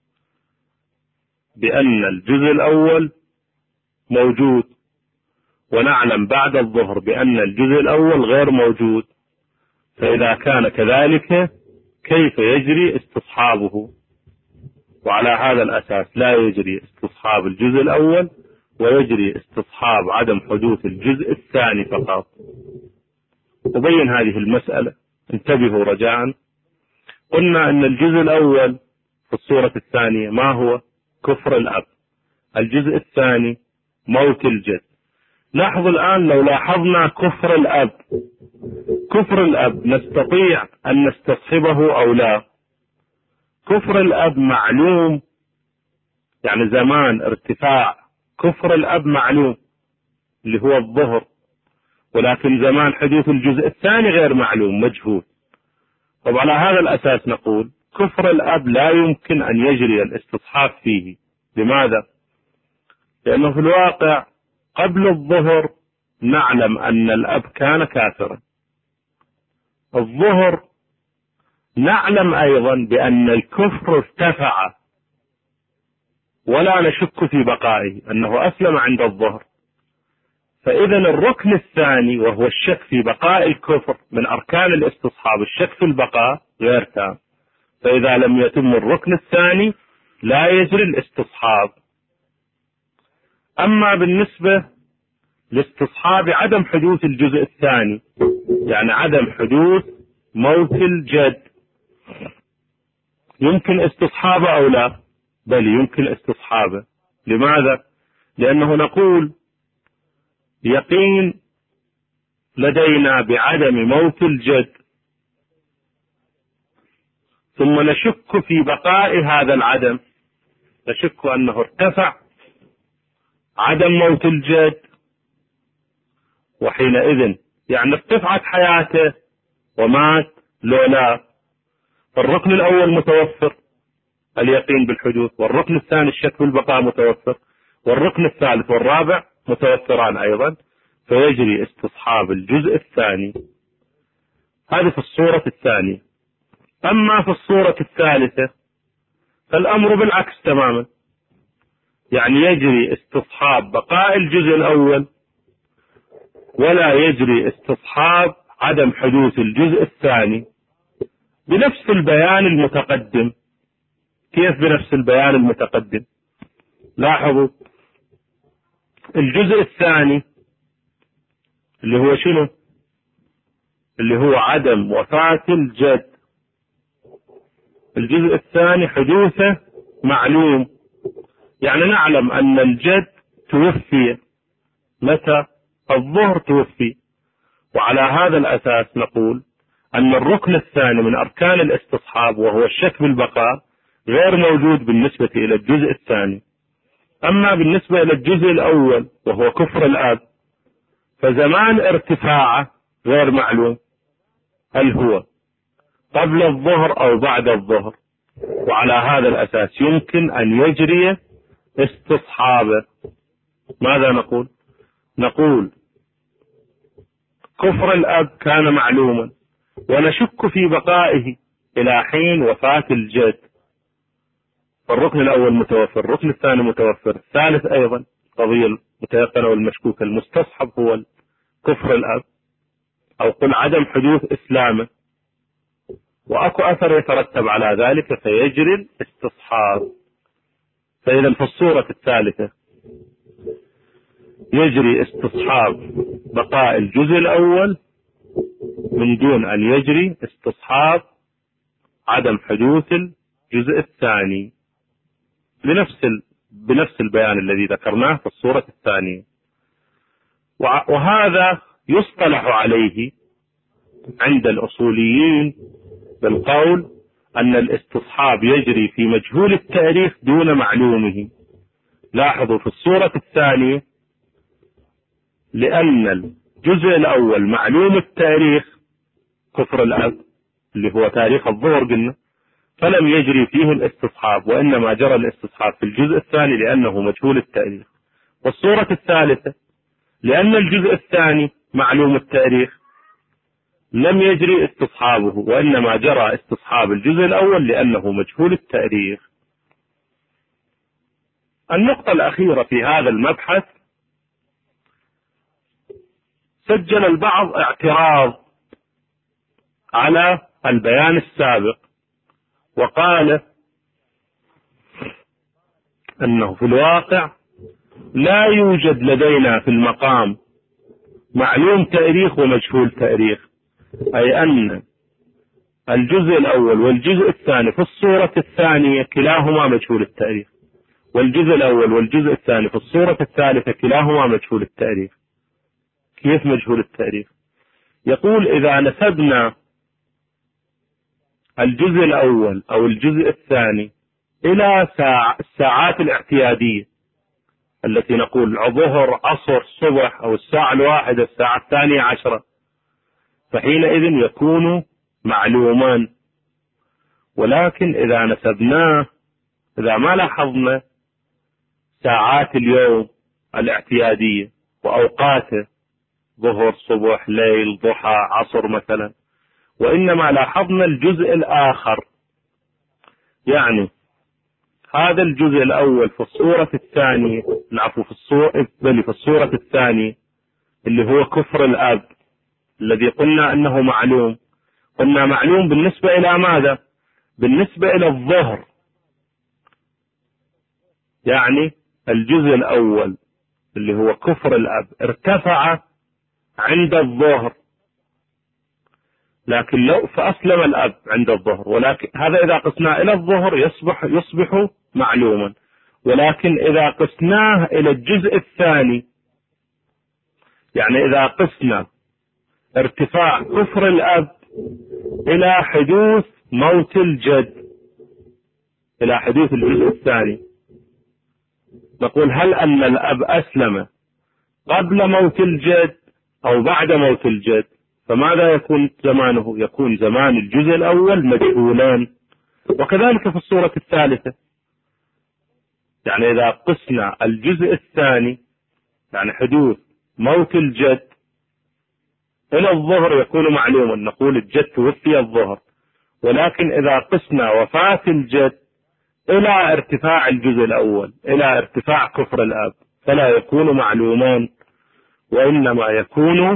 بأن الجزء الأول موجود، ونعلم بعد الظهر بأن الجزء الأول غير موجود. فإذا كان كذلك كيف يجري استصحابه؟ وعلى هذا الأساس لا يجري استصحاب الجزء الأول، ويجري استصحاب عدم حدوث الجزء الثاني فقط. أبين هذه المسألة، انتبهوا رجاء. قلنا أن الجزء الأول في الصورة الثانية ما هو؟ كفر الأب. الجزء الثاني موت الجد. لاحظوا الآن لو لاحظنا كفر الأب، كفر الأب نستطيع أن نستصحبه أو لا؟ كفر الأب معلوم، يعني زمان ارتفاع كفر الأب معلوم اللي هو الظهر، ولكن زمان حدوث الجزء الثاني غير معلوم مجهول. طب على هذا الأساس نقول كفر الأب لا يمكن أن يجري الاستصحاب فيه. لماذا؟ لأنه في الواقع قبل الظهر نعلم أن الأب كان كافرا، الظهر نعلم أيضا بأن الكفر ارتفع ولا نشك في بقائه، أنه أسلم عند الظهر. فإذا الركن الثاني وهو الشك في بقاء الكفر من أركان الاستصحاب، الشك في البقاء غير تام. فإذا لم يتم الركن الثاني لا يجري الاستصحاب. أما بالنسبة لاستصحاب عدم حدوث الجزء الثاني، يعني عدم حدوث موت الجد، يمكن استصحابه أو لا؟ بل يمكن استصحابه. لماذا؟ لأنه نقول يقين لدينا بعدم موت الجد، ثم نشك في بقاء هذا العدم، نشك أنه ارتفع عدم موت الجد، وحينئذ يعني ارتفعت حياته ومات لو لا. فالركن الأول متوفر اليقين بالحدوث، والركن الثاني الشك بالبقاء متوفر، والركن الثالث والرابع متوفران أيضا، فيجري استصحاب الجزء الثاني. هذه في الصورة الثانية. أما في الصورة الثالثة فالأمر بالعكس تماما، يعني يجري استصحاب بقاء الجزء الأول ولا يجري استصحاب عدم حدوث الجزء الثاني بنفس البيان المتقدم. كيف بنفس البيان المتقدم؟ لاحظوا الجزء الثاني اللي هو شنو؟ اللي هو عدم وفاة الجد. الجزء الثاني حدوثه معلوم، يعني نعلم أن الجد توفي متى؟ الظهر توفي. وعلى هذا الأساس نقول أن الركن الثاني من أركان الاستصحاب وهو الشك بالبقاء غير موجود بالنسبة إلى الجزء الثاني. أما بالنسبة إلى الجزء الأول وهو كفر الأب فزمان ارتفاعه غير معلوم، هل هو قبل الظهر أو بعد الظهر، وعلى هذا الأساس يمكن أن يجري استصحابه. ماذا نقول؟ نقول كفر الأب كان معلوما ونشك في بقائه إلى حين وفاة الجد، فالركن الأول متوفر، الركن الثاني متوفر، الثالث أيضا قضية المتيقنة والمشكوكة. المستصحب هو كفر الأب أو قل عدم حدوث إسلامه، وأكو أثر يترتب على ذلك فيجري الاستصحاب. فإذا في الصورة الثالثة يجري استصحاب بقاء الجزء الأول من دون أن يجري استصحاب عدم حدوث الجزء الثاني بنفس بنفس البيان الذي ذكرناه في الصورة الثانية. وهذا يصطلح عليه عند الأصوليين بالقول أن الاستصحاب يجري في مجهول التاريخ دون معلومه. لاحظوا في الصورة الثانية لأن الجزء الأول معلوم التاريخ كفر الأب اللي هو تاريخ الظهر قلنا، فلم يجري فيه الاستصحاب، وإنما جرى الاستصحاب في الجزء الثاني لأنه مجهول التاريخ. والصورة الثالثة لأن الجزء الثاني معلوم التاريخ لم يجري استصحابه، وإنما جرى استصحاب الجزء الأول لأنه مجهول التاريخ. النقطة الأخيرة في هذا المبحث، سجل البعض اعتراض على البيان السابق وقال أنه في الواقع لا يوجد لدينا في المقام معلوم تاريخ ومجهول تاريخ، أي أن الجزء الأول والجزء الثاني في الصورة الثانية كلاهما مجهول التاريخ، والجزء الأول والجزء الثاني في الصورة الثالثة كلاهما مجهول التاريخ. كيف مجهول التاريخ؟ يقول إذا نسبنا الجزء الأول أو الجزء الثاني إلى ساعة الساعات الاعتيادية التي نقول ظهر عصر صبح أو الساعة الواحدة الساعة الثانية عشرة، فحينئذ يكون معلومان. ولكن إذا نسبناه، إذا ما لاحظنا ساعات اليوم الاعتيادية وأوقاته ظهر صبح ليل ضحى عصر مثلا، وإنما لاحظنا الجزء الآخر، يعني هذا الجزء الأول في الصورة الثانية نعفو في الصورة بل في الصورة الثانية اللي هو كفر الأب الذي قلنا أنه معلوم. قلنا معلوم بالنسبة إلى ماذا؟ بالنسبة إلى الظهر، يعني الجزء الأول اللي هو كفر الأب ارتفع عند الظهر، لكن لو فأسلم الأب عند الظهر، ولكن هذا إذا قسنا إلى الظهر يصبح يصبح معلوما. ولكن إذا قسناه إلى الجزء الثاني، يعني إذا قسنا ارتفاع كفر الأب إلى حدوث موت الجد، إلى حدوث الجزء الثاني، نقول هل أن الأب أسلم قبل موت الجد أو بعد موت الجد؟ فماذا يكون زمانه؟ يكون زمان الجزء الأول مجهولان. وكذلك في الصورة الثالثة، يعني إذا قسنا الجزء الثاني، يعني حدوث موت الجد إلى الظهر، يكون معلوما، نقول الجد توفي الظهر. ولكن إذا قسنا وفاة الجد إلى ارتفاع الجزء الأول، إلى ارتفاع كفر الأب، فلا يكون معلومان، وإنما يكون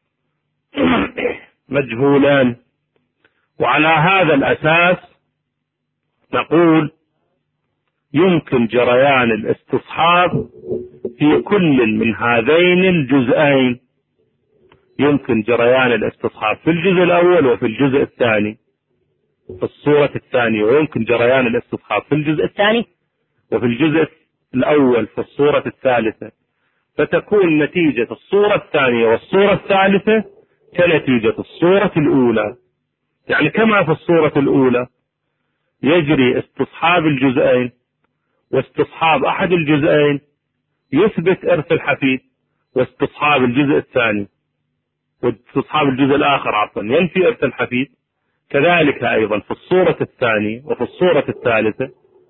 مجهولان. وعلى هذا الأساس نقول يمكن جريان الاستصحاب في كل من هذين الجزئين، يمكن جريان الاستصحاب في الجزء الأول وفي الجزء الثاني، في الصورة الثانية، ويمكن جريان الاستصحاب في الجزء الثاني وفي الجزء الأول في الصورة الثالثة، فتكون نتيجة الصورة الثانية والصورة الثالثة كنتيجة الصورة الأولى. يعني كما في الصورة الأولى يجري استصحاب الجزئين، واستصحاب أحد الجزئين يثبت إرث الحفيد، واستصحاب الجزء الثاني واستصحاب الجزء الآخر عفوا ينفي إرث الحفيد. كذلك أيضا في الصورة الثانية وفي الصورة الثالثة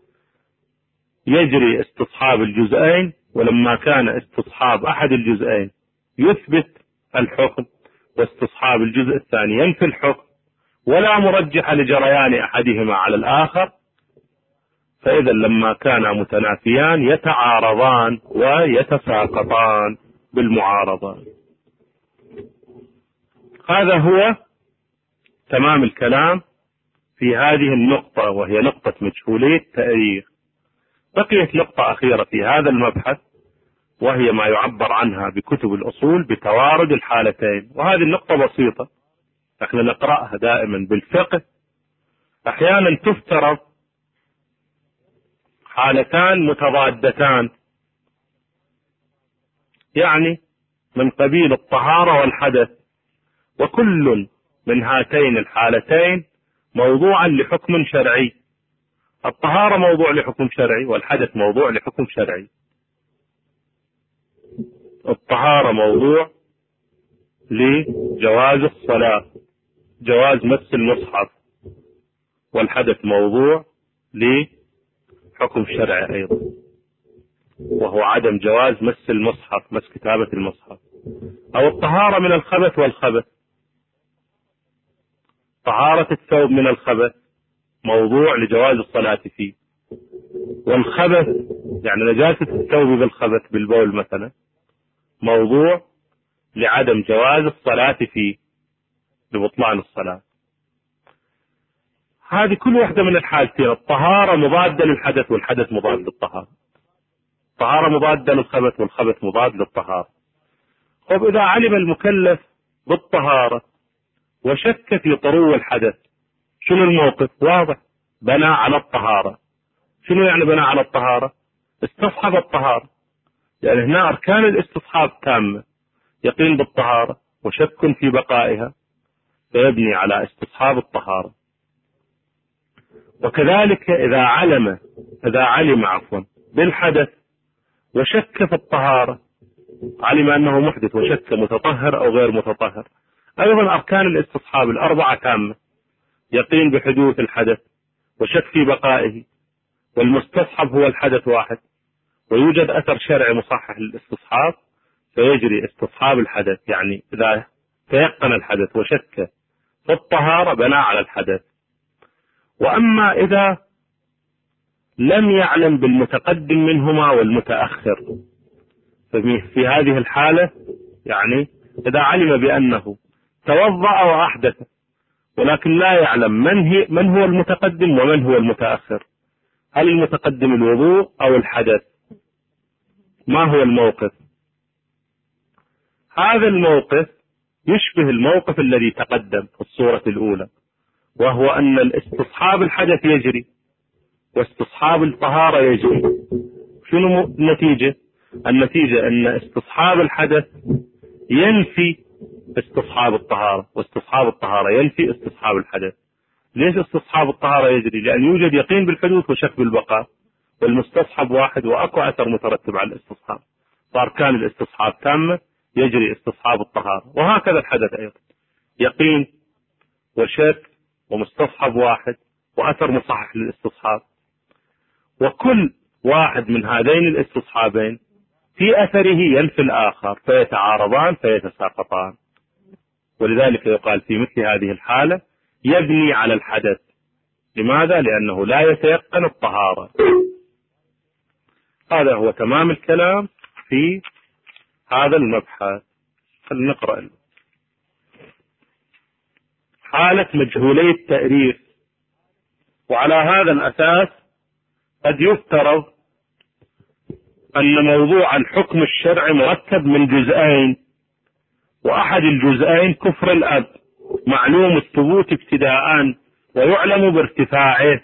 يجري استصحاب الجزئين، ولما كان استصحاب أحد الجزئين يثبت الحكم، واستصحاب الجزء الثاني ينفي الحكم، ولا مرجح لجريان أحدهما على الآخر. فإذا لما كانا متنافيان يتعارضان ويتساقطان بالمعارضة. هذا هو تمام الكلام في هذه النقطة، وهي نقطة مجهولية التاريخ. بقيت نقطة أخيرة في هذا المبحث، وهي ما يعبر عنها بكتب الأصول بتوارد الحالتين. وهذه النقطة بسيطة، احنا نقرأها دائما بالفقه. أحيانا تفترض حالتان متضادتان، يعني من قبيل الطهارة والحدث، وكل من هاتين الحالتين موضوعا لحكم شرعي. الطهارة موضوع لحكم شرعي، والحدث موضوع لحكم شرعي. الطهارة موضوع لجواز الصلاة، جواز مس المصحف، والحدث موضوع لحكم شرعي أيضا، وهو عدم جواز مس المصحف، مس كتابة المصحف. أو الطهارة من الخبث والخبث، طهارة الثوب من الخبث موضوع لجواز الصلاة فيه، والخبث يعني نجاسة الثوب بالخبث بالبول مثلا موضوع لعدم جواز الصلاة فيه، لبطلان الصلاة. هذه كل واحدة من الحالتين، الطهارة مضادة للحدث والحدث مضاد للطهارة، الطهارة مضادة للخبث والخبث مضاد للطهارة. طب إذا علم المكلف بالطهارة وشك في طرو الحدث، شنو الموقف؟ واضح، بنى على الطهارة. شنو يعني بنى على الطهارة؟ استصحب الطهارة، يعني هنا أركان الاستصحاب تامة، يقين بالطهارة وشك في بقائها، فيبني على استصحاب الطهارة. وكذلك إذا علم إذا علم عفوا بالحدث وشك في الطهارة، علم أنه محدث وشك متطهر أو غير متطهر، أيضا أركان الاستصحاب الأربعة تامة، يقين بحدوث الحدث وشك في بقائه، والمستصحب هو الحدث واحد، ويوجد أثر شرعي مصحح للاستصحاب، فيجري استصحاب الحدث. يعني إذا تيقن الحدث وشك في الطهارة بنى على الحدث. وأما إذا لم يعلم بالمتقدم منهما والمتأخر، ففي هذه الحالة يعني إذا علم بأنه توضأ وأحدث ولكن لا يعلم من, هي من هو المتقدم ومن هو المتأخر، هل المتقدم الوضوء أو الحدث؟ ما هو الموقف؟ هذا الموقف يشبه الموقف الذي تقدم في الصورة الأولى، وهو أن الاستصحاب الحدث يجري واستصحاب الطهارة يجري، شنو النتيجة؟ النتيجة أن استصحاب الحدث ينفي استصحاب الطهارة، واستصحاب الطهارة ينفي استصحاب الحدث. ليش استصحاب الطهارة يجري؟ لأن يوجد يقين بالحدوث وشك بالبقاء، والمستصحب واحد وأكو أثر مترتب على الاستصحاب، فأركان الاستصحاب تامة يجري استصحاب الطهارة. وهكذا الحدث أيضا، يقين وشك ومستصحب واحد وأثر مصحح للاستصحاب، وكل واحد من هذين الاستصحابين في أثره ينفي الآخر، فيتعارضان فيتساقطان. ولذلك يقال في مثل هذه الحالة يبني على الحدث. لماذا؟ لأنه لا يتيقن الطهارة. هذا هو تمام الكلام في هذا المبحث. فلنقرأ حالة مجهولي التأريخ. وعلى هذا الأساس قد يفترض أن موضوع الحكم الشرعي مركب من جزئين، وأحد الجزئين كفر الأب معلوم الثبوت ابتداء ويعلم بارتفاعه،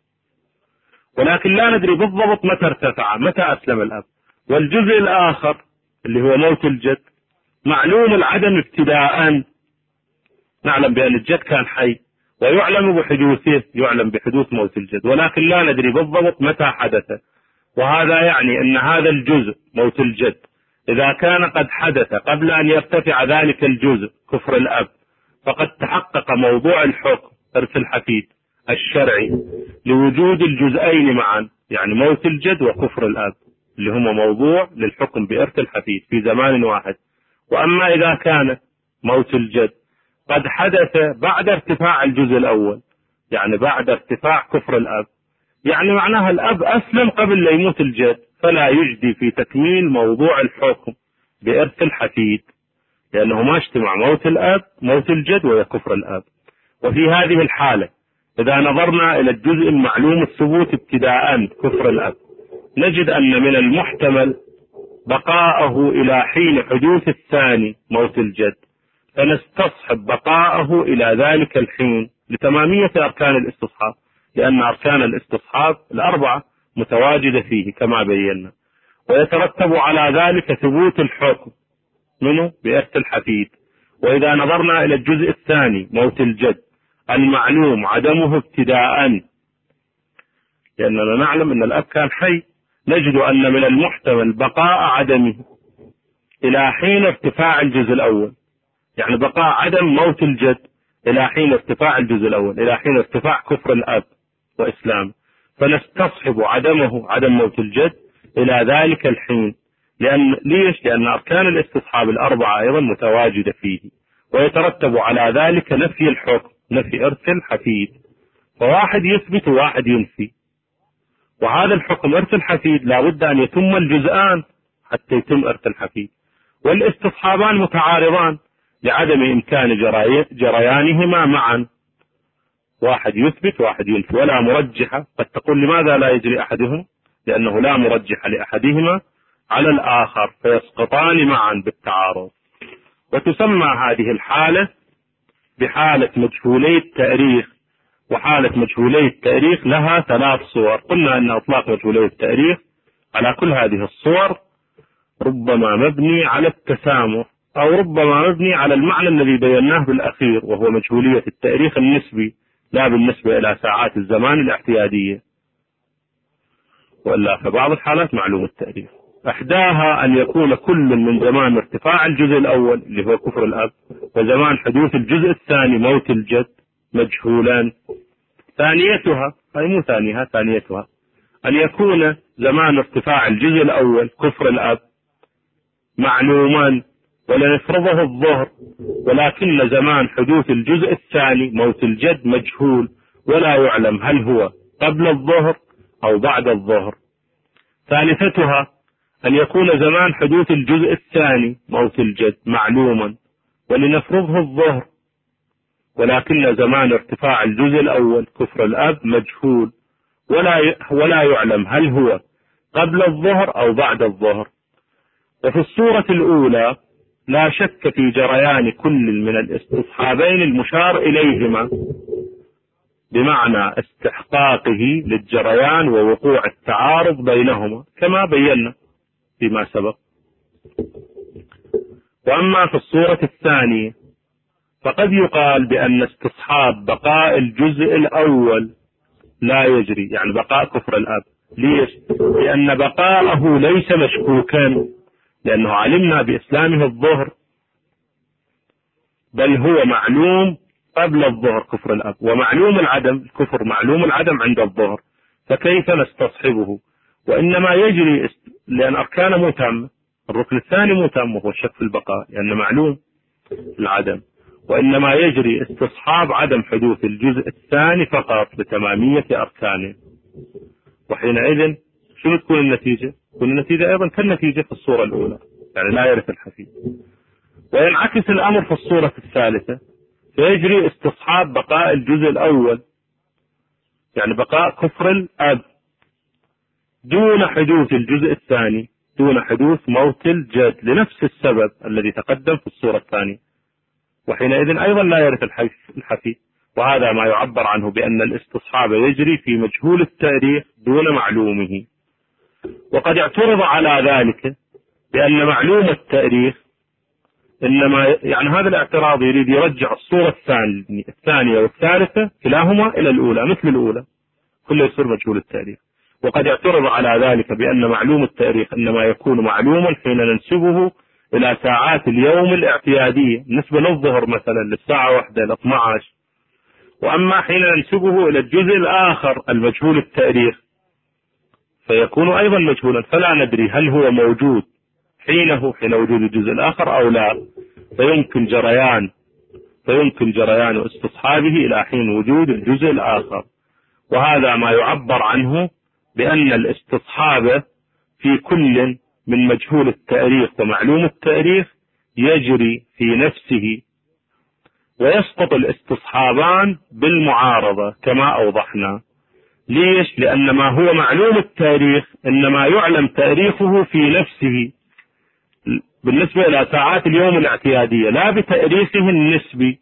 ولكن لا ندري بالضبط متى ارتفع، متى أسلم الأب. والجزء الآخر اللي هو موت الجد معلوم العدم ابتداء، نعلم بأن الجد كان حي ويعلم بحدوثه، يعلم بحدوث موت الجد، ولكن لا ندري بالضبط متى حدث. وهذا يعني أن هذا الجزء موت الجد إذا كان قد حدث قبل أن يرتفع ذلك الجزء كفر الأب، فقد تحقق موضوع الحكم إرث الحفيد الشرعي لوجود الجزئين معا، يعني موت الجد وكفر الأب اللي هما موضوع للحكم بإرث الحفيد في زمان واحد. وأما إذا كان موت الجد قد حدث بعد ارتفاع الجزء الأول، يعني بعد ارتفاع كفر الأب، يعني معناها الأب أسلم قبل لا يموت الجد، فلا يجدي في تكميل موضوع الحكم بإرث الحفيد، لأنه ما اجتمع موت الأب موت الجد وكفر الأب. وفي هذه الحالة إذا نظرنا إلى الجزء المعلوم الثبوت ابتداء كفر الأب، نجد أن من المحتمل بقاءه إلى حين حدوث الثاني موت الجد، فنستصحب بقاءه إلى ذلك الحين لتمامية أركان الاستصحاب، لأن أركان الاستصحاب الأربعة متواجدة فيه كما بينا، ويترتب على ذلك ثبوت الحكم منه بإرث الحفيد. وإذا نظرنا إلى الجزء الثاني موت الجد المعلوم عدمه ابتداء، لأننا نعلم أن الأب كان حي، نجد أن من المحتمل بقاء عدمه إلى حين ارتفاع الجزء الأول، يعني بقاء عدم موت الجد إلى حين ارتفاع الجزء الأول، إلى حين ارتفاع كفر الأب وإسلام، فنستصحب عدمه عدم موت الجد إلى ذلك الحين. لأن ليش؟ لأن أركان الاستصحاب الأربعة أيضا متواجدة فيه، ويترتب على ذلك نفي الحكم، نفي إرث الحفيد، فواحد يثبت وواحد ينفي. وهذا الحكم إرث الحفيد لا بد أن يتم الجزءان حتى يتم إرث الحفيد، والاستصحابان متعارضان لعدم إمكان جريانهما معا، واحد يثبت واحد ينفي ولا مرجحة. قد تقول لماذا لا يجري أحدهم؟ لأنه لا مرجح لأحدهما على الآخر، فيسقطان معا بالتعارض. وتسمى هذه الحالة بحالة مجهولي التأريخ. وحالة مجهولي التأريخ لها ثلاث صور. قلنا أن أطلاق مجهولي التأريخ على كل هذه الصور ربما مبني على التسامح، أو ربما مبني على المعنى الذي بيناه بالأخير، وهو مجهولية التأريخ النسبي لا بالنسبة إلى ساعات الزمان الاعتيادية، وإلا في بعض الحالات معلوم التأريخ. أحداها أن يكون كل من زمان ارتفاع الجزء الأول اللي هو كفر الأب وزمان حدوث الجزء الثاني موت الجد مجهولان. ثانيتها، أي مو ثانيها، ثانيتها أن يكون زمان ارتفاع الجزء الأول كفر الأب معلوما ولنفرضه الظهر، ولكن زمان حدوث الجزء الثاني موت الجد مجهول ولا يعلم هل هو قبل الظهر أو بعد الظهر. ثالثتها أن يكون زمان حدوث الجزء الثاني موت الجد معلوما ولنفرضه الظهر، ولكن زمان ارتفاع الجزء الأول كفر الأب مجهول ولا ولا يعلم هل هو قبل الظهر أو بعد الظهر. وفي الصورة الأولى لا شك في جريان كل من الاستصحابين المشار إليهما، بمعنى استحقاقه للجريان ووقوع التعارض بينهما كما بينا فيما سبق. وأما في الصورة الثانية فقد يقال بأن استصحاب بقاء الجزء الأول لا يجري، يعني بقاء كفر الأب. ليش؟ لأن بقاءه ليس مشكوكا، لأنه علمنا بإسلامه الظهر، بل هو معلوم قبل الظهر كفر الأب، ومعلوم العدم الكفر معلوم العدم عند الظهر، فكيف نستصحبه؟ وإنما يجري لأن أركانه مو تامة، الركن الثاني مو تام وهو الشك في البقاء لأنه معلوم العدم، وإنما يجري استصحاب عدم حدوث الجزء الثاني فقط بتمامية أركانه. وحينئذ شنو تكون النتيجة؟ تكون النتيجة أيضا كالنتيجة في الصورة الأولى، يعني لا يرث الحفيد. وينعكس الأمر في الصورة الثالثة، فيجري استصحاب بقاء الجزء الأول، يعني بقاء كفر الأب دون حدوث الجزء الثاني، دون حدوث موت الجد لنفس السبب الذي تقدم في الصورة الثانية، وحينئذ أيضا لا يرث الحفيد. وهذا ما يعبر عنه بأن الاستصحاب يجري في مجهول التاريخ دون معلومه. وقد اعترض على ذلك بأن معلوم التاريخ إنما، يعني هذا الاعتراض يريد يرجع الصورة الثانية والثالثة كلاهما إلى الأولى مثل الأولى، كله يصير مجهول التاريخ. وقد اعترض على ذلك بأن معلوم التاريخ إنما يكون معلوما حين ننسبه إلى ساعات اليوم الاعتيادية، بالنسبة للظهر مثلا للساعة واحدة ل اثني عشر. وأما حين ننسبه إلى الجزء الآخر المجهول التاريخ فيكون أيضا مجهولا، فلا ندري هل هو موجود حينه حين وجود الجزء الآخر أو لا، فيمكن جريان فيمكن جريان استصحابه إلى حين وجود الجزء الآخر. وهذا ما يعبر عنه بأن الاستصحاب في كل من مجهول التاريخ ومعلوم التاريخ يجري في نفسه، ويسقط الاستصحابان بالمعارضة كما أوضحنا. ليش؟ لأن ما هو معلوم التاريخ إنما يعلم تاريخه في نفسه بالنسبة إلى ساعات اليوم الاعتيادية، لا بتاريخه النسبي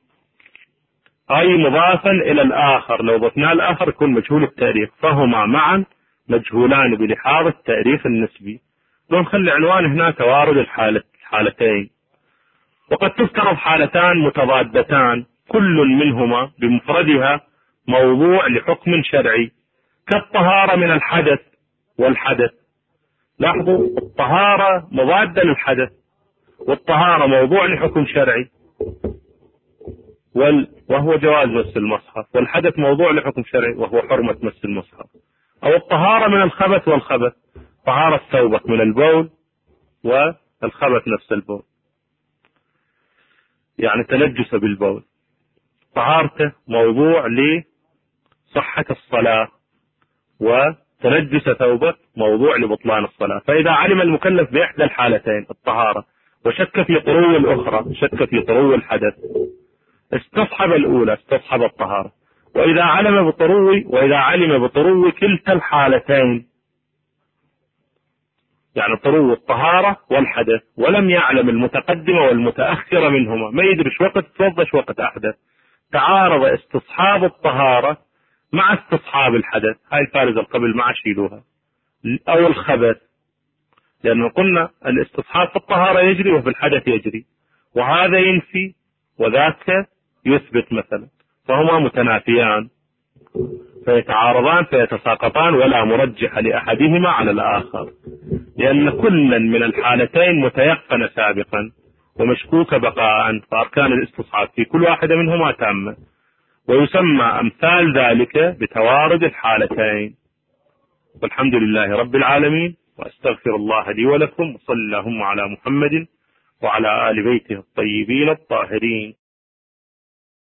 أي مضافا إلى الآخر. لو ضفنا الآخر يكون مجهول التاريخ، فهما معا مجهولان بلحاظ التاريخ النسبي. ونخلي عنوان هنا توارد الحالة الحالتين. وقد تفترض حالتان متضادتان كل منهما بمفردها موضوع لحكم شرعي، كالطهارة من الحدث والحدث. لاحظوا الطهارة مضادة للحدث، والطهارة موضوع لحكم شرعي وهو جواز مس المصحف، والحدث موضوع لحكم شرعي وهو حرمة مس المصحف. أو الطهارة من الخبث والخبث، طهارة ثوبك من البول والخبث نفس البول، يعني تنجس بالبول، طهارته موضوع لصحة الصلاة، وتنجس ثوبك موضوع لبطلان الصلاة. فإذا علم المكلف بإحدى الحالتين الطهارة وشك في طرو الأخرى، شك في طرو الحدث، استصحب الأولى استصحب الطهارة. وإذا علم بطرو وإذا علم بطرو كلتا الحالتين، يعني طرو الطهارة والحدث، ولم يعلم المتقدمة والمتأخرة منهما، ما يدري شو وقت توضى شو وقت أحدث، تعارض استصحاب الطهارة مع استصحاب الحدث، هاي الفارزة قبل ما شيلوها، أو الخبث، لأنه قلنا الاستصحاب في الطهارة يجري وفي الحدث يجري، وهذا ينفي وذاك يثبت مثلا، فهما متنافيان فيتعارضان فيتساقطان، ولا مرجح لأحدهما على الآخر، لأن كلا من الحالتين متيقن سابقا ومشكوك بقاء، فأركان الاستصحاب في كل واحدة منهما تامة. ويسمى أمثال ذلك بتوارد الحالتين. والحمد لله رب العالمين، وأستغفر الله لي ولكم، وصلى اللهم على محمد وعلى آل بيته الطيبين الطاهرين.